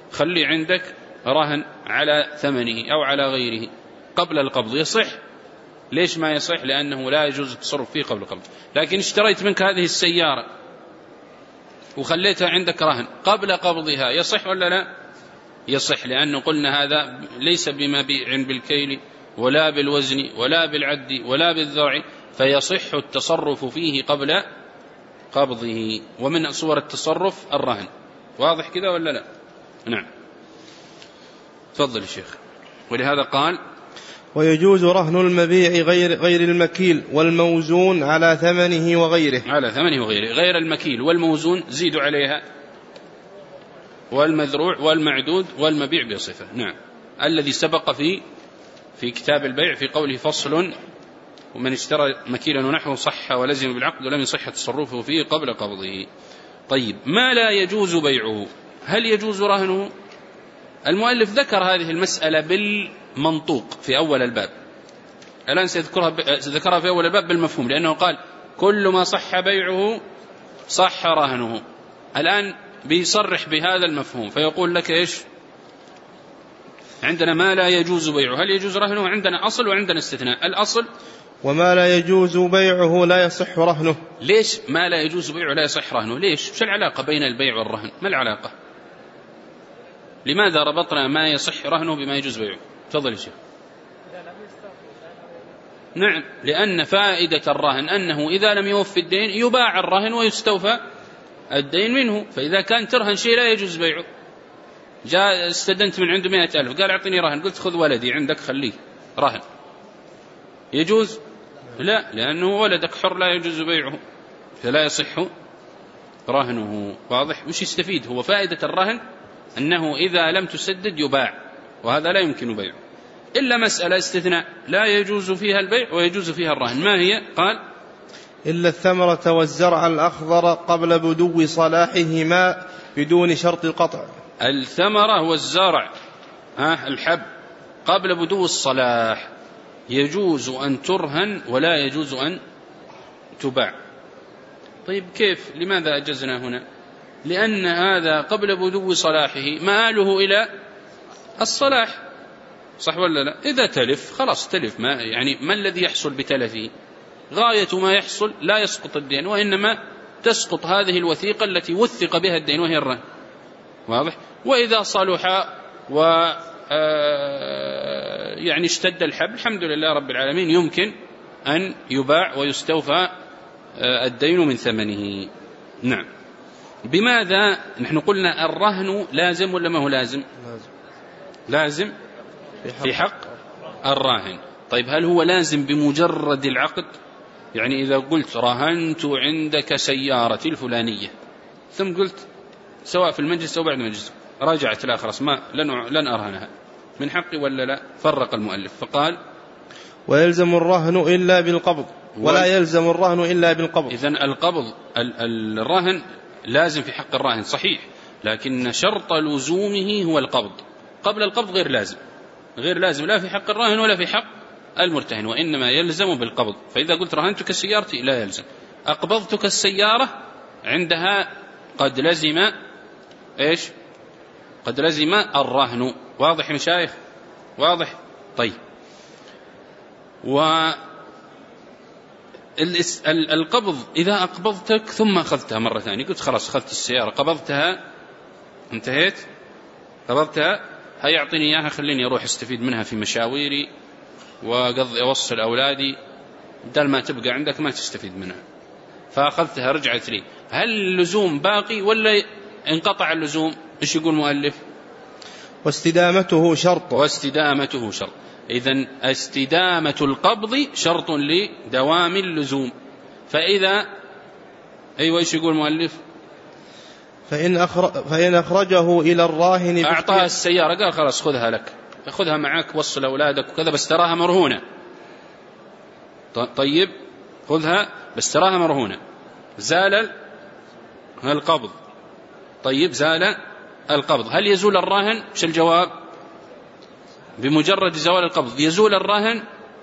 Speaker 1: خلي عندك رهن على ثمنه أو على غيره قبل القبض، يصح؟ ليش ما يصح؟ لأنه لا يجوز التصرف فيه قبل القبض. لكن اشتريت منك هذه السيارة وخليتها عندك رهن قبل قبضها، يصح ولا لا؟ يصح، لأنه قلنا هذا ليس بمبيع بالكيل ولا بالوزن ولا بالعد ولا بالذرع، فيصح التصرف فيه قبل قبضه. ومن صور التصرف الرهن. واضح كذا ولا لا؟ نعم. تفضل الشيخ. ولهذا قال:
Speaker 2: ويجوز رهن المبيع غير المكيل والموزون على ثمنه وغيره.
Speaker 1: على ثمنه وغيره. غير المكيل والموزون زيدوا عليها، والمذروع والمعدود والمبيع بصفة. نعم. الذي سبق في كتاب البيع في قوله: فصل: ومن اشترى مكيلا ونحوه صح ولزم بالعقد ولم يصح تصرفه فيه قبل قبضه. طيب، ما لا يجوز بيعه، هل يجوز رهنه؟ المؤلف ذكر هذه المسألة بالمنطوق في أول الباب، الآن سيذكرها في أول الباب بالمفهوم، لأنه قال: كل ما صح بيعه صح رهنه. الآن بيصرح بهذا المفهوم، فيقول لك إيش؟ عندنا ما لا يجوز بيعه، هل يجوز رهنه؟ عندنا أصل وعندنا استثناء. الأصل:
Speaker 2: وما لا يجوز بيعه لا يصح رهنه.
Speaker 1: ليش ما لا يجوز بيعه لا يصح رهنه؟ ليش؟ شو العلاقة بين البيع والرهن؟ ما العلاقة؟ لماذا ربطنا ما يصح رهنه بما يجوز بيعه؟ تفضل يا شيخ. نعم، لأن فائدة الرهن أنه إذا لم يوفي الدين يباع الرهن ويستوفى الدين منه. فإذا كان ترهن شيء لا يجوز بيعه، جاء استدنت من عنده 100,000 قال: أعطني رهن، قلت: خذ ولدي عندك خليه رهن، يجوز؟ لا، لأنه ولدك حر لا يجوز بيعه، فلا يصح رهنه. واضح؟ وش يستفيد هو؟ فائدة الرهن أنه إذا لم تسدد يباع، وهذا لا يمكن بيعه، إلا مسألة استثناء لا يجوز فيها البيع ويجوز فيها الرهن. ما هي؟ قال:
Speaker 2: إلا الثمرة والزرع الأخضر قبل بدو صلاحهما بدون شرط القطع.
Speaker 1: الثمرة والزرع، الحب، قبل بدو الصلاح يجوز أن ترهن ولا يجوز أن تباع. طيب كيف؟ لماذا أجزنا هنا؟ لأن هذا قبل بدو صلاحه مآله إلى الصلاح، صح ولا لا؟ إذا تلف خلاص تلف، ما الذي يحصل بتلفه؟ غاية ما يحصل لا يسقط الدين، وإنما تسقط هذه الوثيقة التي وثق بها الدين وهي الرهن. واضح؟ وإذا صلح يعني اشتد الحب، الحمد لله رب العالمين، يمكن أن يباع ويستوفى الدين من ثمنه. نعم. بماذا نحن قلنا الرهن لازم ولا ما هو لازم؟ لازم في حق الراهن. طيب هل هو لازم بمجرد العقد؟ يعني إذا قلت: رهنت عندك سيارتي الفلانية، ثم قلت سواء في المجلس أو بعد المجلس راجعت لا خلاص ما لن أرهنها، من حقي ولا لا؟ فرق المؤلف فقال:
Speaker 2: ويلزم الرهن إلا بالقبض ولا يلزم الرهن إلا بالقبض.
Speaker 1: إذن القبض الرهن لازم في حق الراهن صحيح، لكن شرط لزومه هو القبض. قبل القبض غير لازم لا في حق الراهن ولا في حق المرتهن، وإنما يلزم بالقبض. فإذا قلت رهنتك سيارتي لا يلزم، أقبضتك السيارة عندها قد لزم إيش؟ قد لزم الرهن. واضح يا مشايخ؟ واضح؟ طيب. القبض إذا أقبضتك ثم أخذتها مرة ثانية، قلت خلاص أخذت السيارة قبضتها انتهيت، قبضتها هيعطيني إياها خليني أروح استفيد منها في مشاويري وأوصل أولادي، بدل ما تبقى عندك ما تستفيد منها، فأخذتها رجعت لي، هل اللزوم باقي ولا انقطع اللزوم؟ إيش يقول المؤلف؟
Speaker 2: واستدامته شرط.
Speaker 1: واستدامته شرط. إذن استدامة القبض شرط لدوام اللزوم. فإذا إيش يقول المؤلف؟
Speaker 2: فإن أخرجه إلى الراهن
Speaker 1: أعطاها السيارة قال خلاص خذها لك، خذها معك وصل أولادك وكذا، بس تراها مرهونة. طيب خذها بس تراها مرهونة، زال القبض. طيب زال القبض، هل يزول الراهن؟ ايش الجواب؟ بمجرد زوال القبض يزول الراهن؟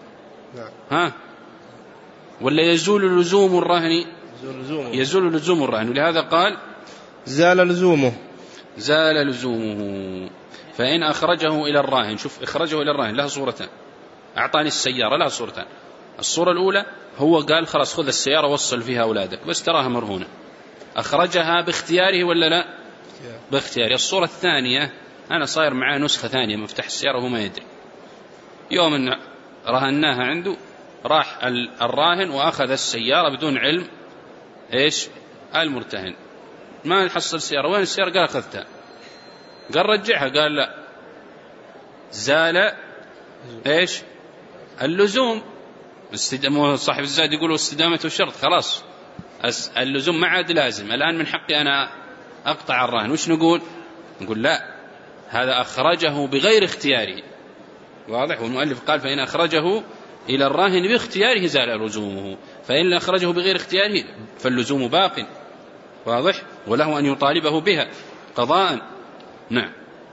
Speaker 1: ولا يزول لزوم الراهن؟ يزول لزوم الراهن، ولهذا قال
Speaker 2: زال لزومه.
Speaker 1: زال لزومه. فإن أخرجه إلى الراهن، شوف إخرجه إلى الراهن لها صورتان، أعطاني السيارة لها صورتان. الصورة الأولى هو قال خلاص خذ السيارة وصل فيها أولادك، بس تراها مرهونة، أخرجها باختياره ولا لا؟ باختياره. الصورة الثانية أنا صاير معاه نسخة ثانية مفتاح السيارة وهو ما يدري، يوم أن رهناها عنده راح الراهن وأخذ السيارة بدون علم إيش المرتهن، ما حصل السيارة، وين السيارة؟ قال أخذتها. قال رجعها، قال لا، زال إيش اللزوم. صاحب الزاد يقولوا استدامة الشرط، خلاص اللزوم ما عاد لازم، الآن من حقي أنا أقطع الراهن. وش نقول؟ نقول لا، هذا أخرجه بغير اختياره، واضح؟ والمؤلف قال فإن أخرجه إلى الراهن باختياره زال لزومه، فإن أخرجه بغير اختياره فاللزوم باق، واضح؟ وله أن يطالبه بها قضاء. نعم.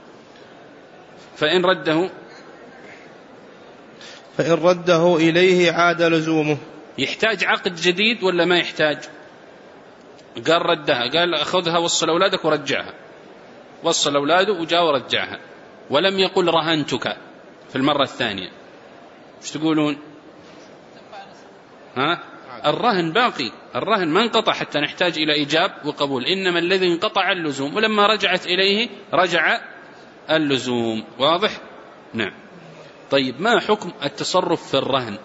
Speaker 1: فإن رده
Speaker 2: إليه عاد لزومه.
Speaker 1: يحتاج عقد جديد ولا ما يحتاج؟ قال ردها، قال أخذها وصل أولادك ورجعها، وصل أولاده وجاء ورجعها، ولم يقل رهنتك في المرة الثانية، ايش تقولون؟ الرهن باقي، الرهن ما انقطع حتى نحتاج إلى إيجاب وقبول، إنما الذي انقطع اللزوم، ولما رجعت إليه رجع اللزوم، واضح؟ نعم. طيب ما حكم التصرف في الرهن؟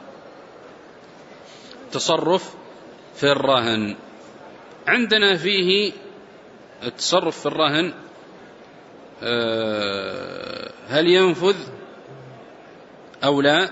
Speaker 1: التصرف في الرهن عندنا فيه التصرف في الرهن هل ينفذ أو لا؟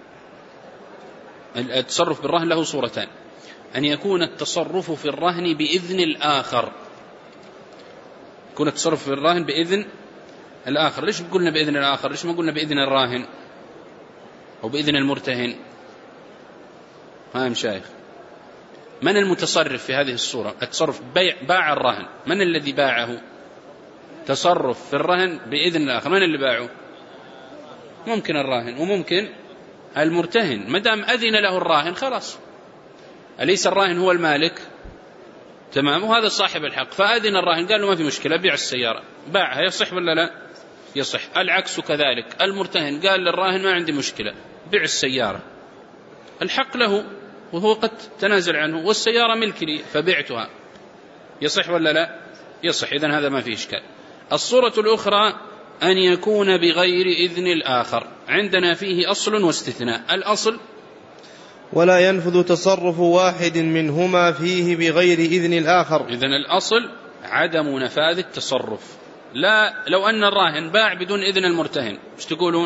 Speaker 1: التصرف بالرهن له صورتان، أن يكون التصرف في الرهن بإذن الآخر، يكون التصرف في الرهن بإذن الآخر. ليش قلنا بإذن الآخر؟ ليش ما قلنا بإذن الراهن أو بإذن المرتهن؟ ها مشايخ، من المتصرف في هذه الصورة؟ التصرف باع الرهن، من الذي باعه؟ تصرف في الرهن بإذن الآخر، من اللي باعه؟ ممكن الراهن وممكن المرتهن، مدام أذن له الراهن خلاص، أليس الراهن هو المالك؟ تمام، وهذا صاحب الحق، فأذن الراهن قال له ما في مشكلة بيع السيارة، باعها، يصح ولا لا؟ يصح. العكس كذلك، المرتهن قال للراهن ما عندي مشكلة بيع السيارة، الحق له وهو قد تنازل عنه، والسيارة ملك لي فبعتها، يصح ولا لا؟ يصح. إذن هذا ما فيه إشكال. الصورة الأخرى أن يكون بغير إذن الآخر، عندنا فيه أصل واستثناء. الأصل
Speaker 2: ولا ينفذ تصرف واحد منهما فيه بغير إذن الآخر.
Speaker 1: إذن الأصل عدم نفاذ التصرف. لا، لو أن الراهن باع بدون إذن المرتهن، ايش تقولون؟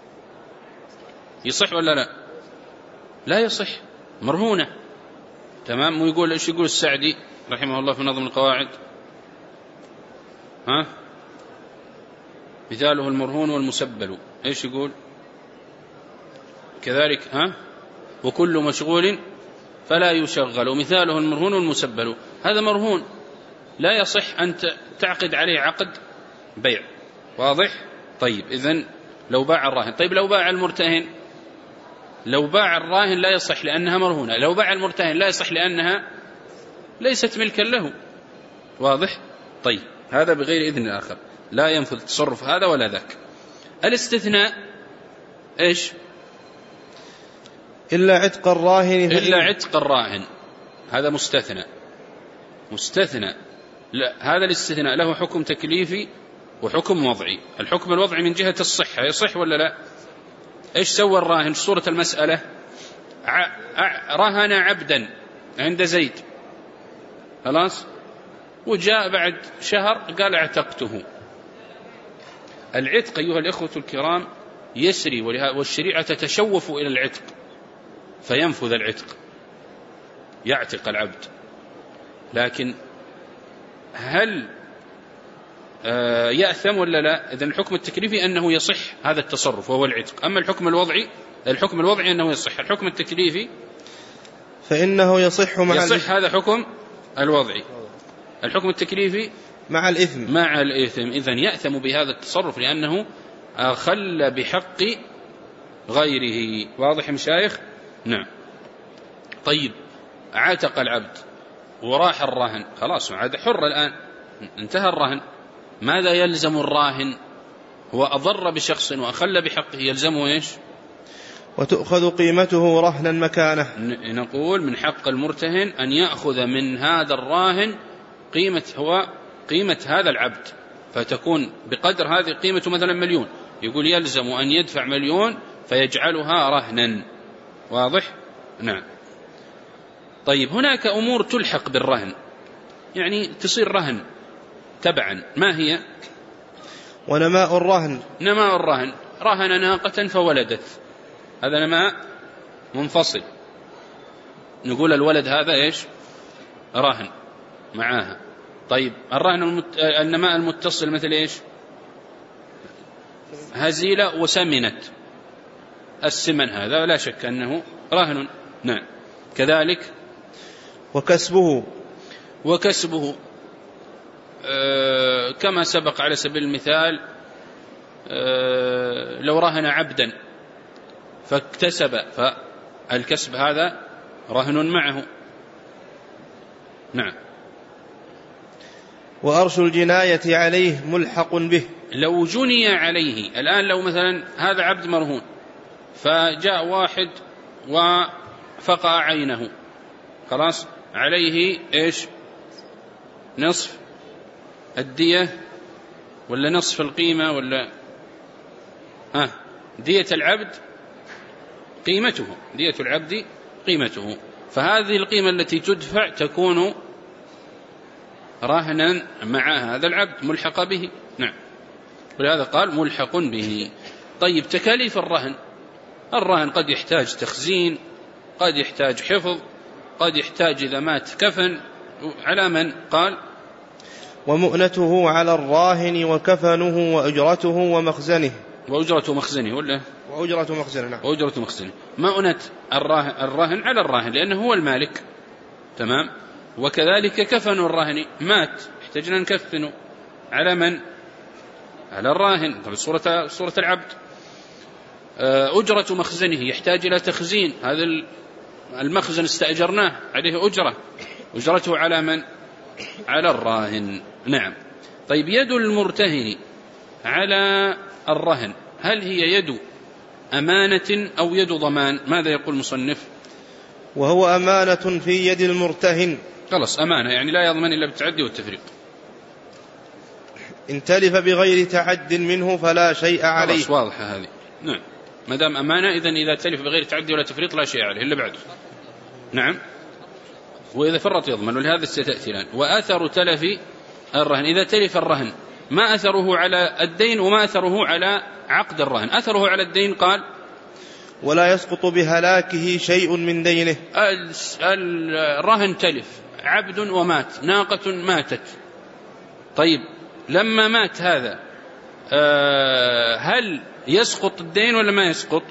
Speaker 1: يصح ولا لا؟ لا يصح، مرهونة. تمام. ويقول ايش يقول السعدي رحمه الله في نظم القواعد؟ مثاله المرهون والمسبل، ايش يقول؟ كذلك وكل مشغول فلا يشغل، مثاله المرهون والمسبل. هذا مرهون لا يصح أن تعقد عليه عقد بيع، واضح؟ طيب إذن لو باع الراهن. طيب لو باع المرتهن؟ لو باع الراهن لا يصح لأنها مرهونة، لو باع المرتهن لا يصح لأنها ليست ملكا له، واضح؟ طيب هذا بغير إذن الآخر، لا ينفذ التصرف هذا ولا ذاك. الاستثناء إيش؟
Speaker 2: إلا عتق الراهن،
Speaker 1: إلا عتق الراهن، هذا مستثنى. لا، هذا الاستثناء له حكم تكليفي وحكم وضعي. الحكم الوضعي من جهة الصحة، يصح ولا لا؟ إيش سوى الراهن؟ صورة المسألة رهن عبدا عند زيد، خلاص، وجاء بعد شهر قال اعتقته. العتق أيها الإخوة الكرام يسري، والشريعة تتشوف إلى العتق، فينفذ العتق، يعتق العبد. لكن هل يأثم ولا لا؟ إذن الحكم التكليفي أنه يصح هذا التصرف وهو العتق، أما الحكم الوضعي أنه يصح. الحكم التكليفي
Speaker 2: فإنه يصح
Speaker 1: هذا حكم الوضعي، الحكم التكليفي مع الإثم. إذن يأثم بهذا التصرف لأنه أخل بحق غيره، واضح يا مشايخ؟ نعم. طيب عاتق العبد وراح الرهن، خلاص عاد حر الآن، انتهى الرهن، ماذا يلزم الراهن؟ هو أضر بشخص وأخل بحقه، يلزمه إيش؟
Speaker 2: وتؤخذ قيمته رهنا مكانه.
Speaker 1: نقول من حق المرتهن أن يأخذ من هذا الراهن قيمة هذا العبد، فتكون بقدر هذه قيمته مثلا 1,000,000، يقول يلزم أن يدفع 1,000,000 فيجعلها رهنا. واضح؟ نعم. طيب هناك أمور تلحق بالرهن، يعني تصير رهن تبعا، ما هي؟
Speaker 2: ونماء الرهن.
Speaker 1: نماء الرهن، رهن ناقة فولدت، هذا نماء منفصل، نقول الولد هذا إيش؟ رهن معاها. طيب النماء المتصل مثل إيش؟ هزيلة وسمنت، السمن هذا لا شك أنه رهن. نعم. كذلك وكسبه كما سبق على سبيل المثال، لو رهن عبدا فاكتسب، فالكسب هذا رهن معه. نعم.
Speaker 2: وأرش الجناية عليه ملحق به.
Speaker 1: لو جني عليه الآن، لو مثلا هذا عبد مرهون فجاء واحد وفقع عينه، خلاص عليه إيش؟ نصف الدية ولا نصف القيمة ولا دية العبد قيمته، دية العبد قيمته، فهذه القيمة التي تدفع تكون رهنا مع هذا العبد ملحق به. نعم. ولهذا قال ملحق به. طيب تكاليف الرهن قد يحتاج تخزين، قد يحتاج حفظ، قد يحتاج إذا مات كفن، على من؟ قال
Speaker 2: ومؤنته على الراهن وكفنه وأجرته ومخزنه.
Speaker 1: وأجرة مخزنه ولا؟
Speaker 2: وأجرة مخزنه. نعم.
Speaker 1: وأجرة مخزنه. مؤنة الراهن على الراهن لأنه هو المالك، تمام. وكذلك كفن الراهن، مات احتاجنا نكفنه، على من؟ على الراهن، طب صورة العبد. أجرة مخزنه يحتاج إلى تخزين، هذا المخزن استأجرناه عليه أجرته على من؟ على الراهن. نعم. طيب يد المرتهن على الرهن، هل هي يد أمانة أو يد ضمان؟ ماذا يقول المصنف؟
Speaker 2: وهو أمانة في يد المرتهن.
Speaker 1: خلاص أمانة، يعني لا يضمن إلا بالتعدي والتفريق.
Speaker 2: إن تلف بغير تعد منه فلا شيء عليه.
Speaker 1: خلاص واضحة هذه. نعم. ما دام أمانة إذا تلف بغير تعدي ولا تفريط لا شيء عليه إلا بعده. نعم. وإذا فرط يضمن، ولهذا ستأتي الآن. وأثر تلف الرهن، إذا تلف الرهن ما أثره على الدين وما أثره على عقد الرهن؟ أثره على الدين قال
Speaker 2: ولا يسقط بهلاكه شيء من دينه.
Speaker 1: الرهن تلف، عبد ومات، ناقة ماتت. طيب لما مات هذا هل يسقط الدين ولا ما يسقط؟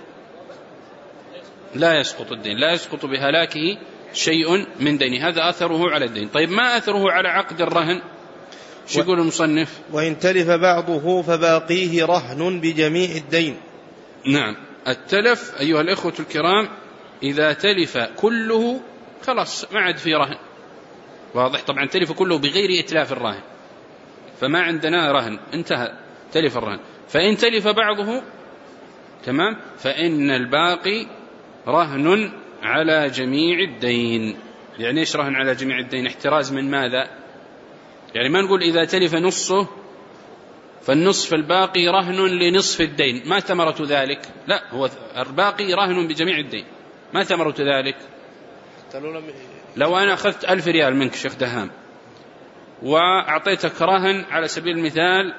Speaker 1: لا يسقط الدين، لا يسقط بهلاكه شيء من دينه، هذا أثره على الدين. طيب ما أثره على عقد الرهن؟ شو يقول المصنف؟
Speaker 2: وإن تلف بعضه فباقيه رهن بجميع الدين.
Speaker 1: نعم. التلف أيها الإخوة الكرام إذا تلف كله خلاص ما عاد في رهن، واضح؟ طبعا تلف كله بغير إتلاف الرهن، فما عندنا رهن، انتهى تلف الرهن. فإن تلف بعضه تمام، فإن الباقي رهن على جميع الدين. يعني إيش رهن على جميع الدين؟ احتراز من ماذا؟ يعني ما نقول إذا تلف نصه فالنصف الباقي رهن لنصف الدين، ما ثمرة ذلك؟ لا، هو الباقي رهن بجميع الدين. ما ثمرة ذلك؟ لو أنا أخذت 1000 ريال منك شيخ دهام وأعطيتك رهن على سبيل المثال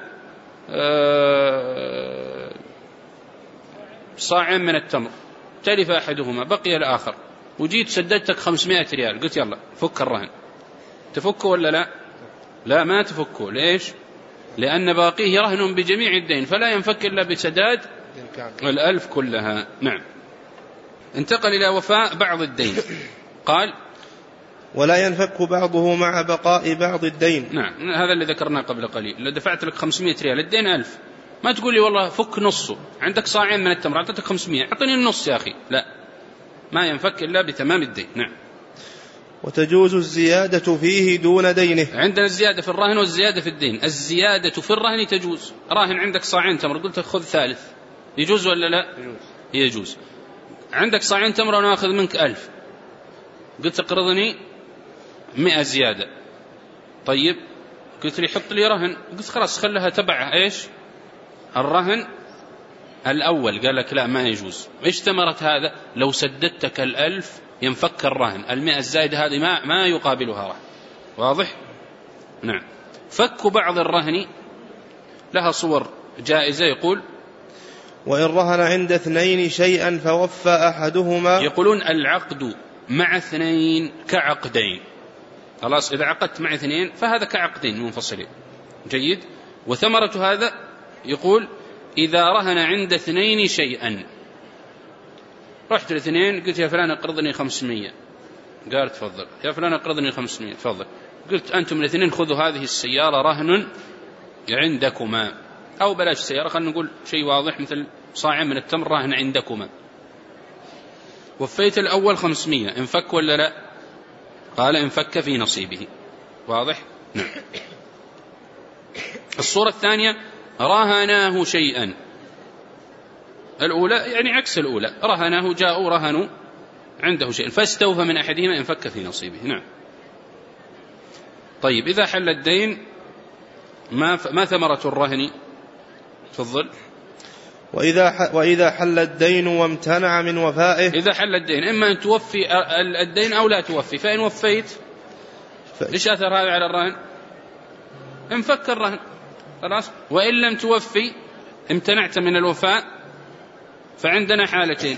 Speaker 1: صاعين من التمر، تلف أحدهما بقي الآخر، وجيت سددتك 500 ريال، قلت يلا فك الرهن، تفكه ولا لا؟ لا ما تفكه. ليش؟ لأن باقيه رهن بجميع الدين، فلا ينفك إلا بسداد 1000 كلها. نعم. انتقل إلى وفاء بعض الدين، قال
Speaker 2: ولا ينفك بعضه مع بقاء بعض الدين.
Speaker 1: نعم، هذا اللي ذكرناه قبل قليل. لو دفعت لك 500 ريال الدين 1000، ما تقول لي والله فك نصه، عندك صاعين من التمر أعطيتك 500، أعطني النص يا أخي، لا، ما ينفك إلا بتمام الدين. نعم.
Speaker 2: وتجوز الزيادة فيه دون دينه.
Speaker 1: عندنا الزيادة في الرهن والزيادة في الدين. الزيادة في الرهن تجوز. راهن عندك صاعين تمر، قلت خذ ثالث، يجوز ولا لا؟ يجوز. عندك صاعين تمر وأنا أخذ منك 1000، قلت اقرضني 100 زيادة. طيب قلت لي حط لي رهن، قلت خلاص خلها تبع إيش الرهن الأول. قال لك لا ما يجوز. إيش ثمرة هذا؟ لو سددتك 1000 ينفك الرهن، 100 الزائدة هذه ما يقابلها رهن. واضح؟ نعم. فك بعض الرهن لها صور جائزة. يقول
Speaker 2: وإن رهن عند 2 شيئا فوفى أحدهما.
Speaker 1: يقولون العقد مع 2 كعقدين. خلاص إذا عقدت مع 2 فهذا كعقدين منفصلين. جيد. وثمرة هذا يقول إذا رهن عند 2 شيئا، رحت ل2 قلت يا فلان اقرضني 500، قال تفضل. يا فلان اقرضني 500 تفضل. قلت أنتم ال2 خذوا هذه السيارة رهن عندكما، أو بلاش سيارة، خلينا نقول شيء واضح مثل صاع من التمر رهن عندكما. وفيت الأول 500، انفك ولا لا؟ قال انفك في نصيبه. واضح؟ نعم. الصورة الثانية رهناه شيئا. الأولى يعني عكس الأولى، رهناه جاءوا رهنوا عنده شيء فاستوفى من أحدهما انفك في نصيبه. نعم. طيب إذا حل الدين ما ثمرة الرهن؟ تفضل.
Speaker 2: وإذا حل الدين وامتنع من وفائه.
Speaker 1: إذا حل الدين إما أن توفي الدين أو لا توفي، فإن وفيت ليش أثر هذا على الرهن؟ انفك الرهن خلاص. وإن لم توفي امتنعت من الوفاء، فعندنا حالتين.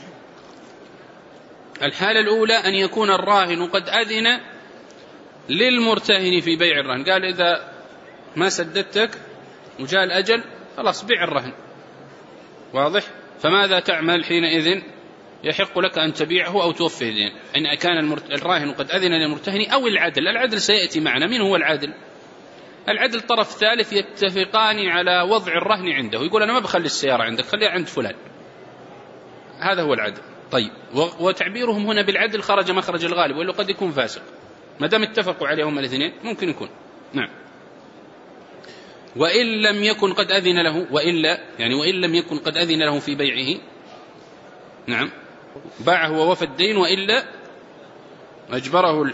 Speaker 1: الحالة الأولى أن يكون الراهن قد أذن للمرتهن في بيع الرهن، قال إذا ما سددتك وجاء الأجل خلاص بيع الرهن. واضح؟ فماذا تعمل حينئذ؟ يحق لك أن تبيعه أو توفيه الدين إن كان الراهن قد أذن للمرتهن، أو العدل. العدل سيأتي معنا. من هو العدل؟ العدل طرف ثالث يتفقان على وضع الرهن عنده، يقول أنا ما بخلي السيارة عندك، خليها عند فلان. هذا هو العدل. طيب وتعبيرهم هنا بالعدل خرج مخرج الغالب، وإلا قد يكون فاسق. ما دام اتفقوا عليهم الاثنين ممكن يكون. نعم. وإن لم يكن قد أذن له، وإن لم يكن قد أذن له في بيعه، نعم، باعه ووفى الدين، وإلا أجبره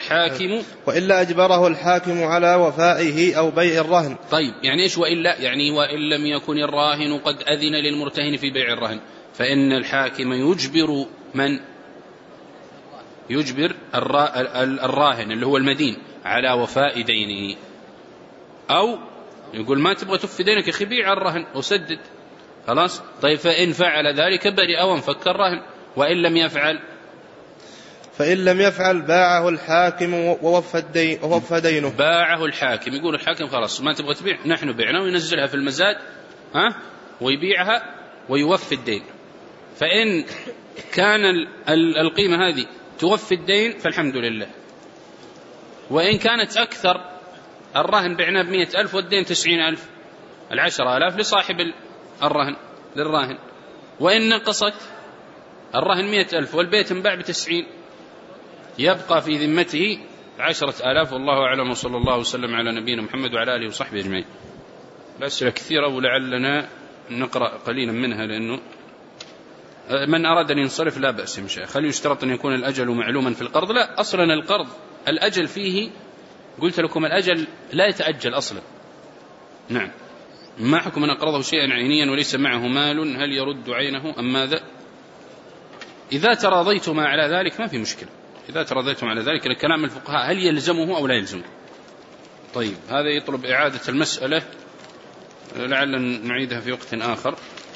Speaker 1: الحاكم على وفائه أو بيع الرهن. طيب يعني إيش وإلا؟ يعني وإن لم يكن الراهن قد أذن للمرتهن في بيع الرهن، فإن الحاكم يجبر من؟ يجبر الراهن اللي هو المدين على وفاء دينه. أو يقول ما تبغى تفي دينك يا أخي بيع الرهن وسدد خلاص. طيب فإن فعل ذلك برئ وانفك الرهن. وإن لم يفعل،
Speaker 2: فإن لم يفعل باعه الحاكم ووفى دينه. باعه
Speaker 1: الحاكم، يقول الحاكم خلاص ما تبغى تبيع نحن بعنا، وينزلها في المزاد ويبيعها ويوفي الدين. فإن كان القيمة هذه توفي الدين فالحمد لله. وإن كانت أكثر، الرهن بعناه 100,000 والدين 90,000، 10,000 لصاحب الرهن للراهن. وإن نقصت الرهن 100,000 والبيت انباع ب90، يبقى في ذمته 10,000. والله أعلم، وصلى الله وسلم على نبينا محمد وعلى آله وصحبه أجمعين. الأسئلة كثيرة ولعلنا نقرأ قليلا منها، لأنه من أراد أن ينصرف لا بأس مشايخ. هل يشترط أن يكون الأجل معلوما في القرض؟ لا، أصلا القرض الأجل فيه، قلت لكم الأجل لا يتأجل أصلا. نعم. ما حكم من أقرضه شيئا عينيا وليس معه مال، هل يرد عينه أم ماذا؟ إذا تراضيتم على ذلك ما في مشكلة. إذا تراضيتم على ذلك، الكلام الفقهاء هل يلزمه أو لا يلزمه. طيب هذا يطلب إعادة المسألة، لعل نعيدها في وقت آخر.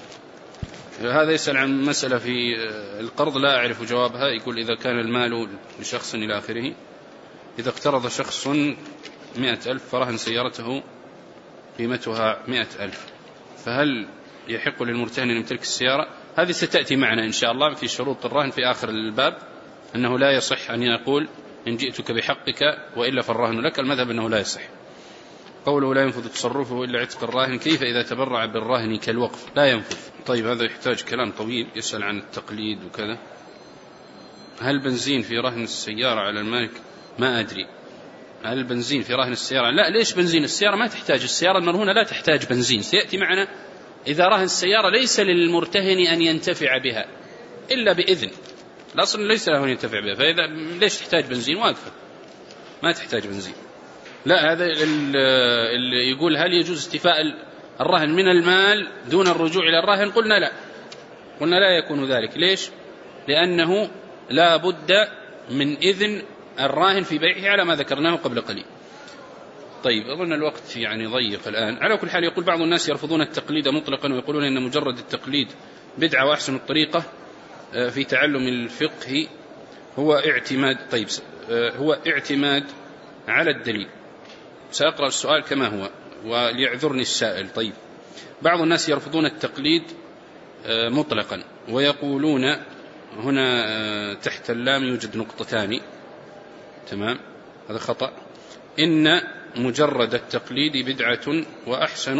Speaker 1: هذا يسأل عن مسألة في القرض لا أعرف جوابها. يقول إذا كان المال لشخص إلى آخره، إذا اقترض شخص 100,000 فرهن سيارته قيمتها 100,000، فهل يحق للمرتهن أن يمتلك السيارة؟ هذه ستأتي معنا إن شاء الله في شروط الرهن في آخر الباب، أنه لا يصح أن يقول إن جئتك بحقك وإلا فالرهن لك. المذهب أنه لا يصح. قوله لا ينفذ تصرفه إلا عتق الراهن، كيف إذا تبرع بالراهن كالوقف؟ لا ينفذ. طيب هذا يحتاج كلام طويل. يسأل عن التقليد وكذا. هل بنزين في رهن السيارة على المالك ما أدري هل البنزين في رهن السيارة؟ لا، ليش بنزين؟ السيارة ما تحتاج، السيارة المرهونة لا تحتاج بنزين، سيأتي معنا إذا رهن السيارة ليس للمرتهن أن ينتفع بها إلا بإذن، الأصل ليس له أن ينتفع بها، فإذا ليش تحتاج بنزين؟ واقفة ما تحتاج بنزين. لا، هذا اللي يقول هل يجوز استيفاء الرهن من المال دون الرجوع إلى الرهن؟ قلنا لا يكون ذلك. ليش؟ لأنه لا بد من إذن الراهن في بيعه على ما ذكرناه قبل قليل. طيب، أظن الوقت يعني ضيق الآن. على كل حال، يقول بعض الناس يرفضون التقليد مطلقا ويقولون إن مجرد التقليد بدعة وأحسن الطريقة في تعلم الفقه هو اعتماد. طيب، هو اعتماد على الدليل. سأقرأ السؤال كما هو وليعذرني السائل. طيب، بعض الناس يرفضون التقليد مطلقا ويقولون، هنا تحت اللام يوجد نقطتان، تمام، هذا خطأ، إن مجرد التقليد بدعة وأحسن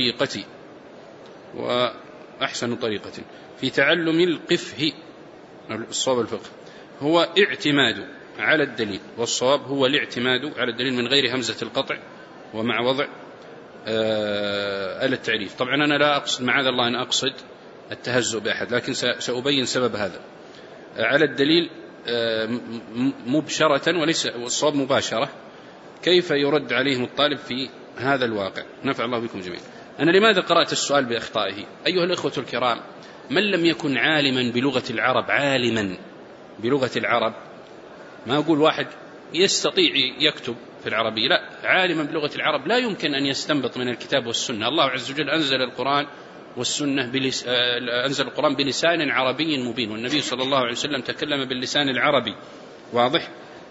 Speaker 1: طريقة في تعلم القفه، الصواب الفقه هو اعتماد على الدليل، والصواب هو الاعتماد على الدليل من غير همزة القطع ومع وضع التعريف. طبعا أنا لا أقصد معاذ الله أن أقصد التهزؤ بأحد، لكن سأبين سبب هذا. على الدليل مبشرة وليس والصواب مباشرة. كيف يرد عليهم الطالب في هذا الواقع؟ نفع الله بكم جميعا. أنا لماذا قرأت السؤال بأخطائه؟ أيها الإخوة الكرام، من لم يكن عالما بلغة العرب، عالما بلغة العرب، ما أقول واحد يستطيع يكتب في العربية، لا، عالما بلغة العرب لا يمكن أن يستنبط من الكتاب والسنة. الله عز وجل أنزل القرآن أنزل القرآن بلسان عربي مبين، والنبي صلى الله عليه وسلم تكلم باللسان العربي، واضح؟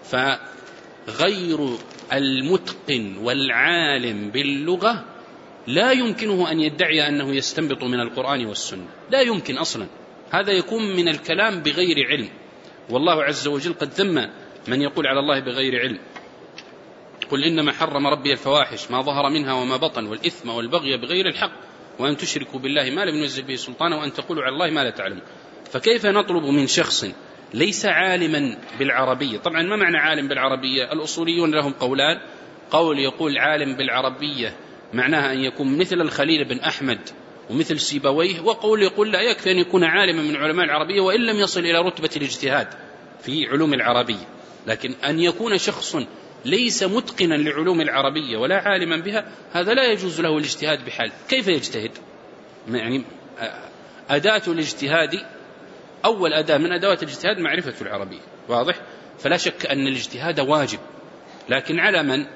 Speaker 1: فغير المتقن والعالم باللغة لا يمكنه أن يدعي أنه يستنبط من القرآن والسنة، لا يمكن أصلا، هذا يكون من الكلام بغير علم. والله عز وجل قد ذم من يقول على الله بغير علم. قل إنما حرم ربي الفواحش ما ظهر منها وما بطن والإثم والبغي بغير الحق وأن تشركوا بالله ما لم ينزل به سلطانا وأن تقولوا على الله ما لا تعلمون. فكيف نطلب من شخص ليس عالما بالعربية؟ طبعا ما معنى عالم بالعربية؟ الأصوليون لهم قولان، قول يقول عالم بالعربية معناها أن يكون مثل الخليل بن أحمد ومثل سيبويه، وقول يقول لا، يكفي أن يكون عالما من علماء العربية وإن لم يصل إلى رتبة الاجتهاد في علوم العربية. لكن أن يكون شخص ليس متقنا لعلوم العربية ولا عالما بها، هذا لا يجوز له الاجتهاد بحال. كيف يجتهد؟ يعني أداة الاجتهاد، أول أداة من أدوات الاجتهاد معرفة العربية، واضح؟ فلا شك أن الاجتهاد واجب، لكن على من؟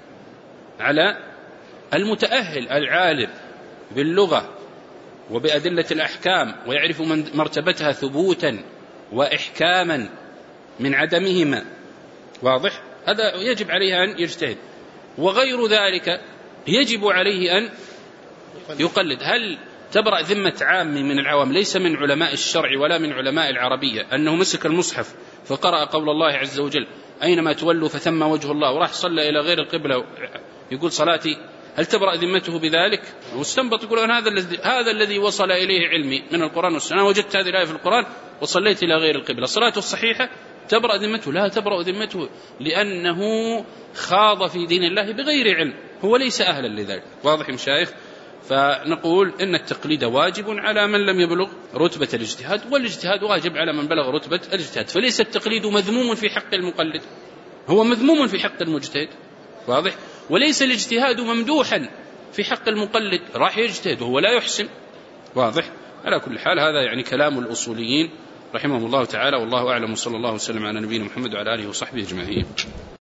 Speaker 1: على المتأهل العالم باللغة وبأدلة الأحكام ويعرف مرتبتها ثبوتا وإحكاما من عدمهما، واضح؟ هذا يجب عليه أن يجتهد. وغير ذلك يجب عليه أن يقلد. هل تبرأ ذمة عام من العوام ليس من علماء الشرع ولا من علماء العربية أنه مسك المصحف فقرأ قول الله عز وجل أينما تولوا فثم وجه الله وراح صلى إلى غير القبلة يقول صلاتي، هل تبرأ ذمته بذلك؟ واستنبط يقول هذا الذي وصل إليه علمي من القرآن والسنة، وجدت هذه الآية في القرآن وصليت إلى غير القبلة، صلاته الصحيحة تبرأ ذمته؟ لا تبرأ ذمته، لأنه خاض في دين الله بغير علم، هو ليس أهلا لذلك. واضح مشايخ؟ فنقول إن التقليد واجب على من لم يبلغ رتبة الاجتهاد، والاجتهاد واجب على من بلغ رتبة الاجتهاد، فليس التقليد مذموم في حق المقلد، هو مذموم في حق المجتهد، واضح؟ وليس الاجتهاد ممدوحا في حق المقلد، راح يجتهد وهو لا يحسن، واضح؟ على كل حال هذا يعني كلام الأصوليين رحمهم الله تعالى، والله أعلم، وصلى الله وسلم على نبينا محمد وعلى آله وصحبه أجمعين.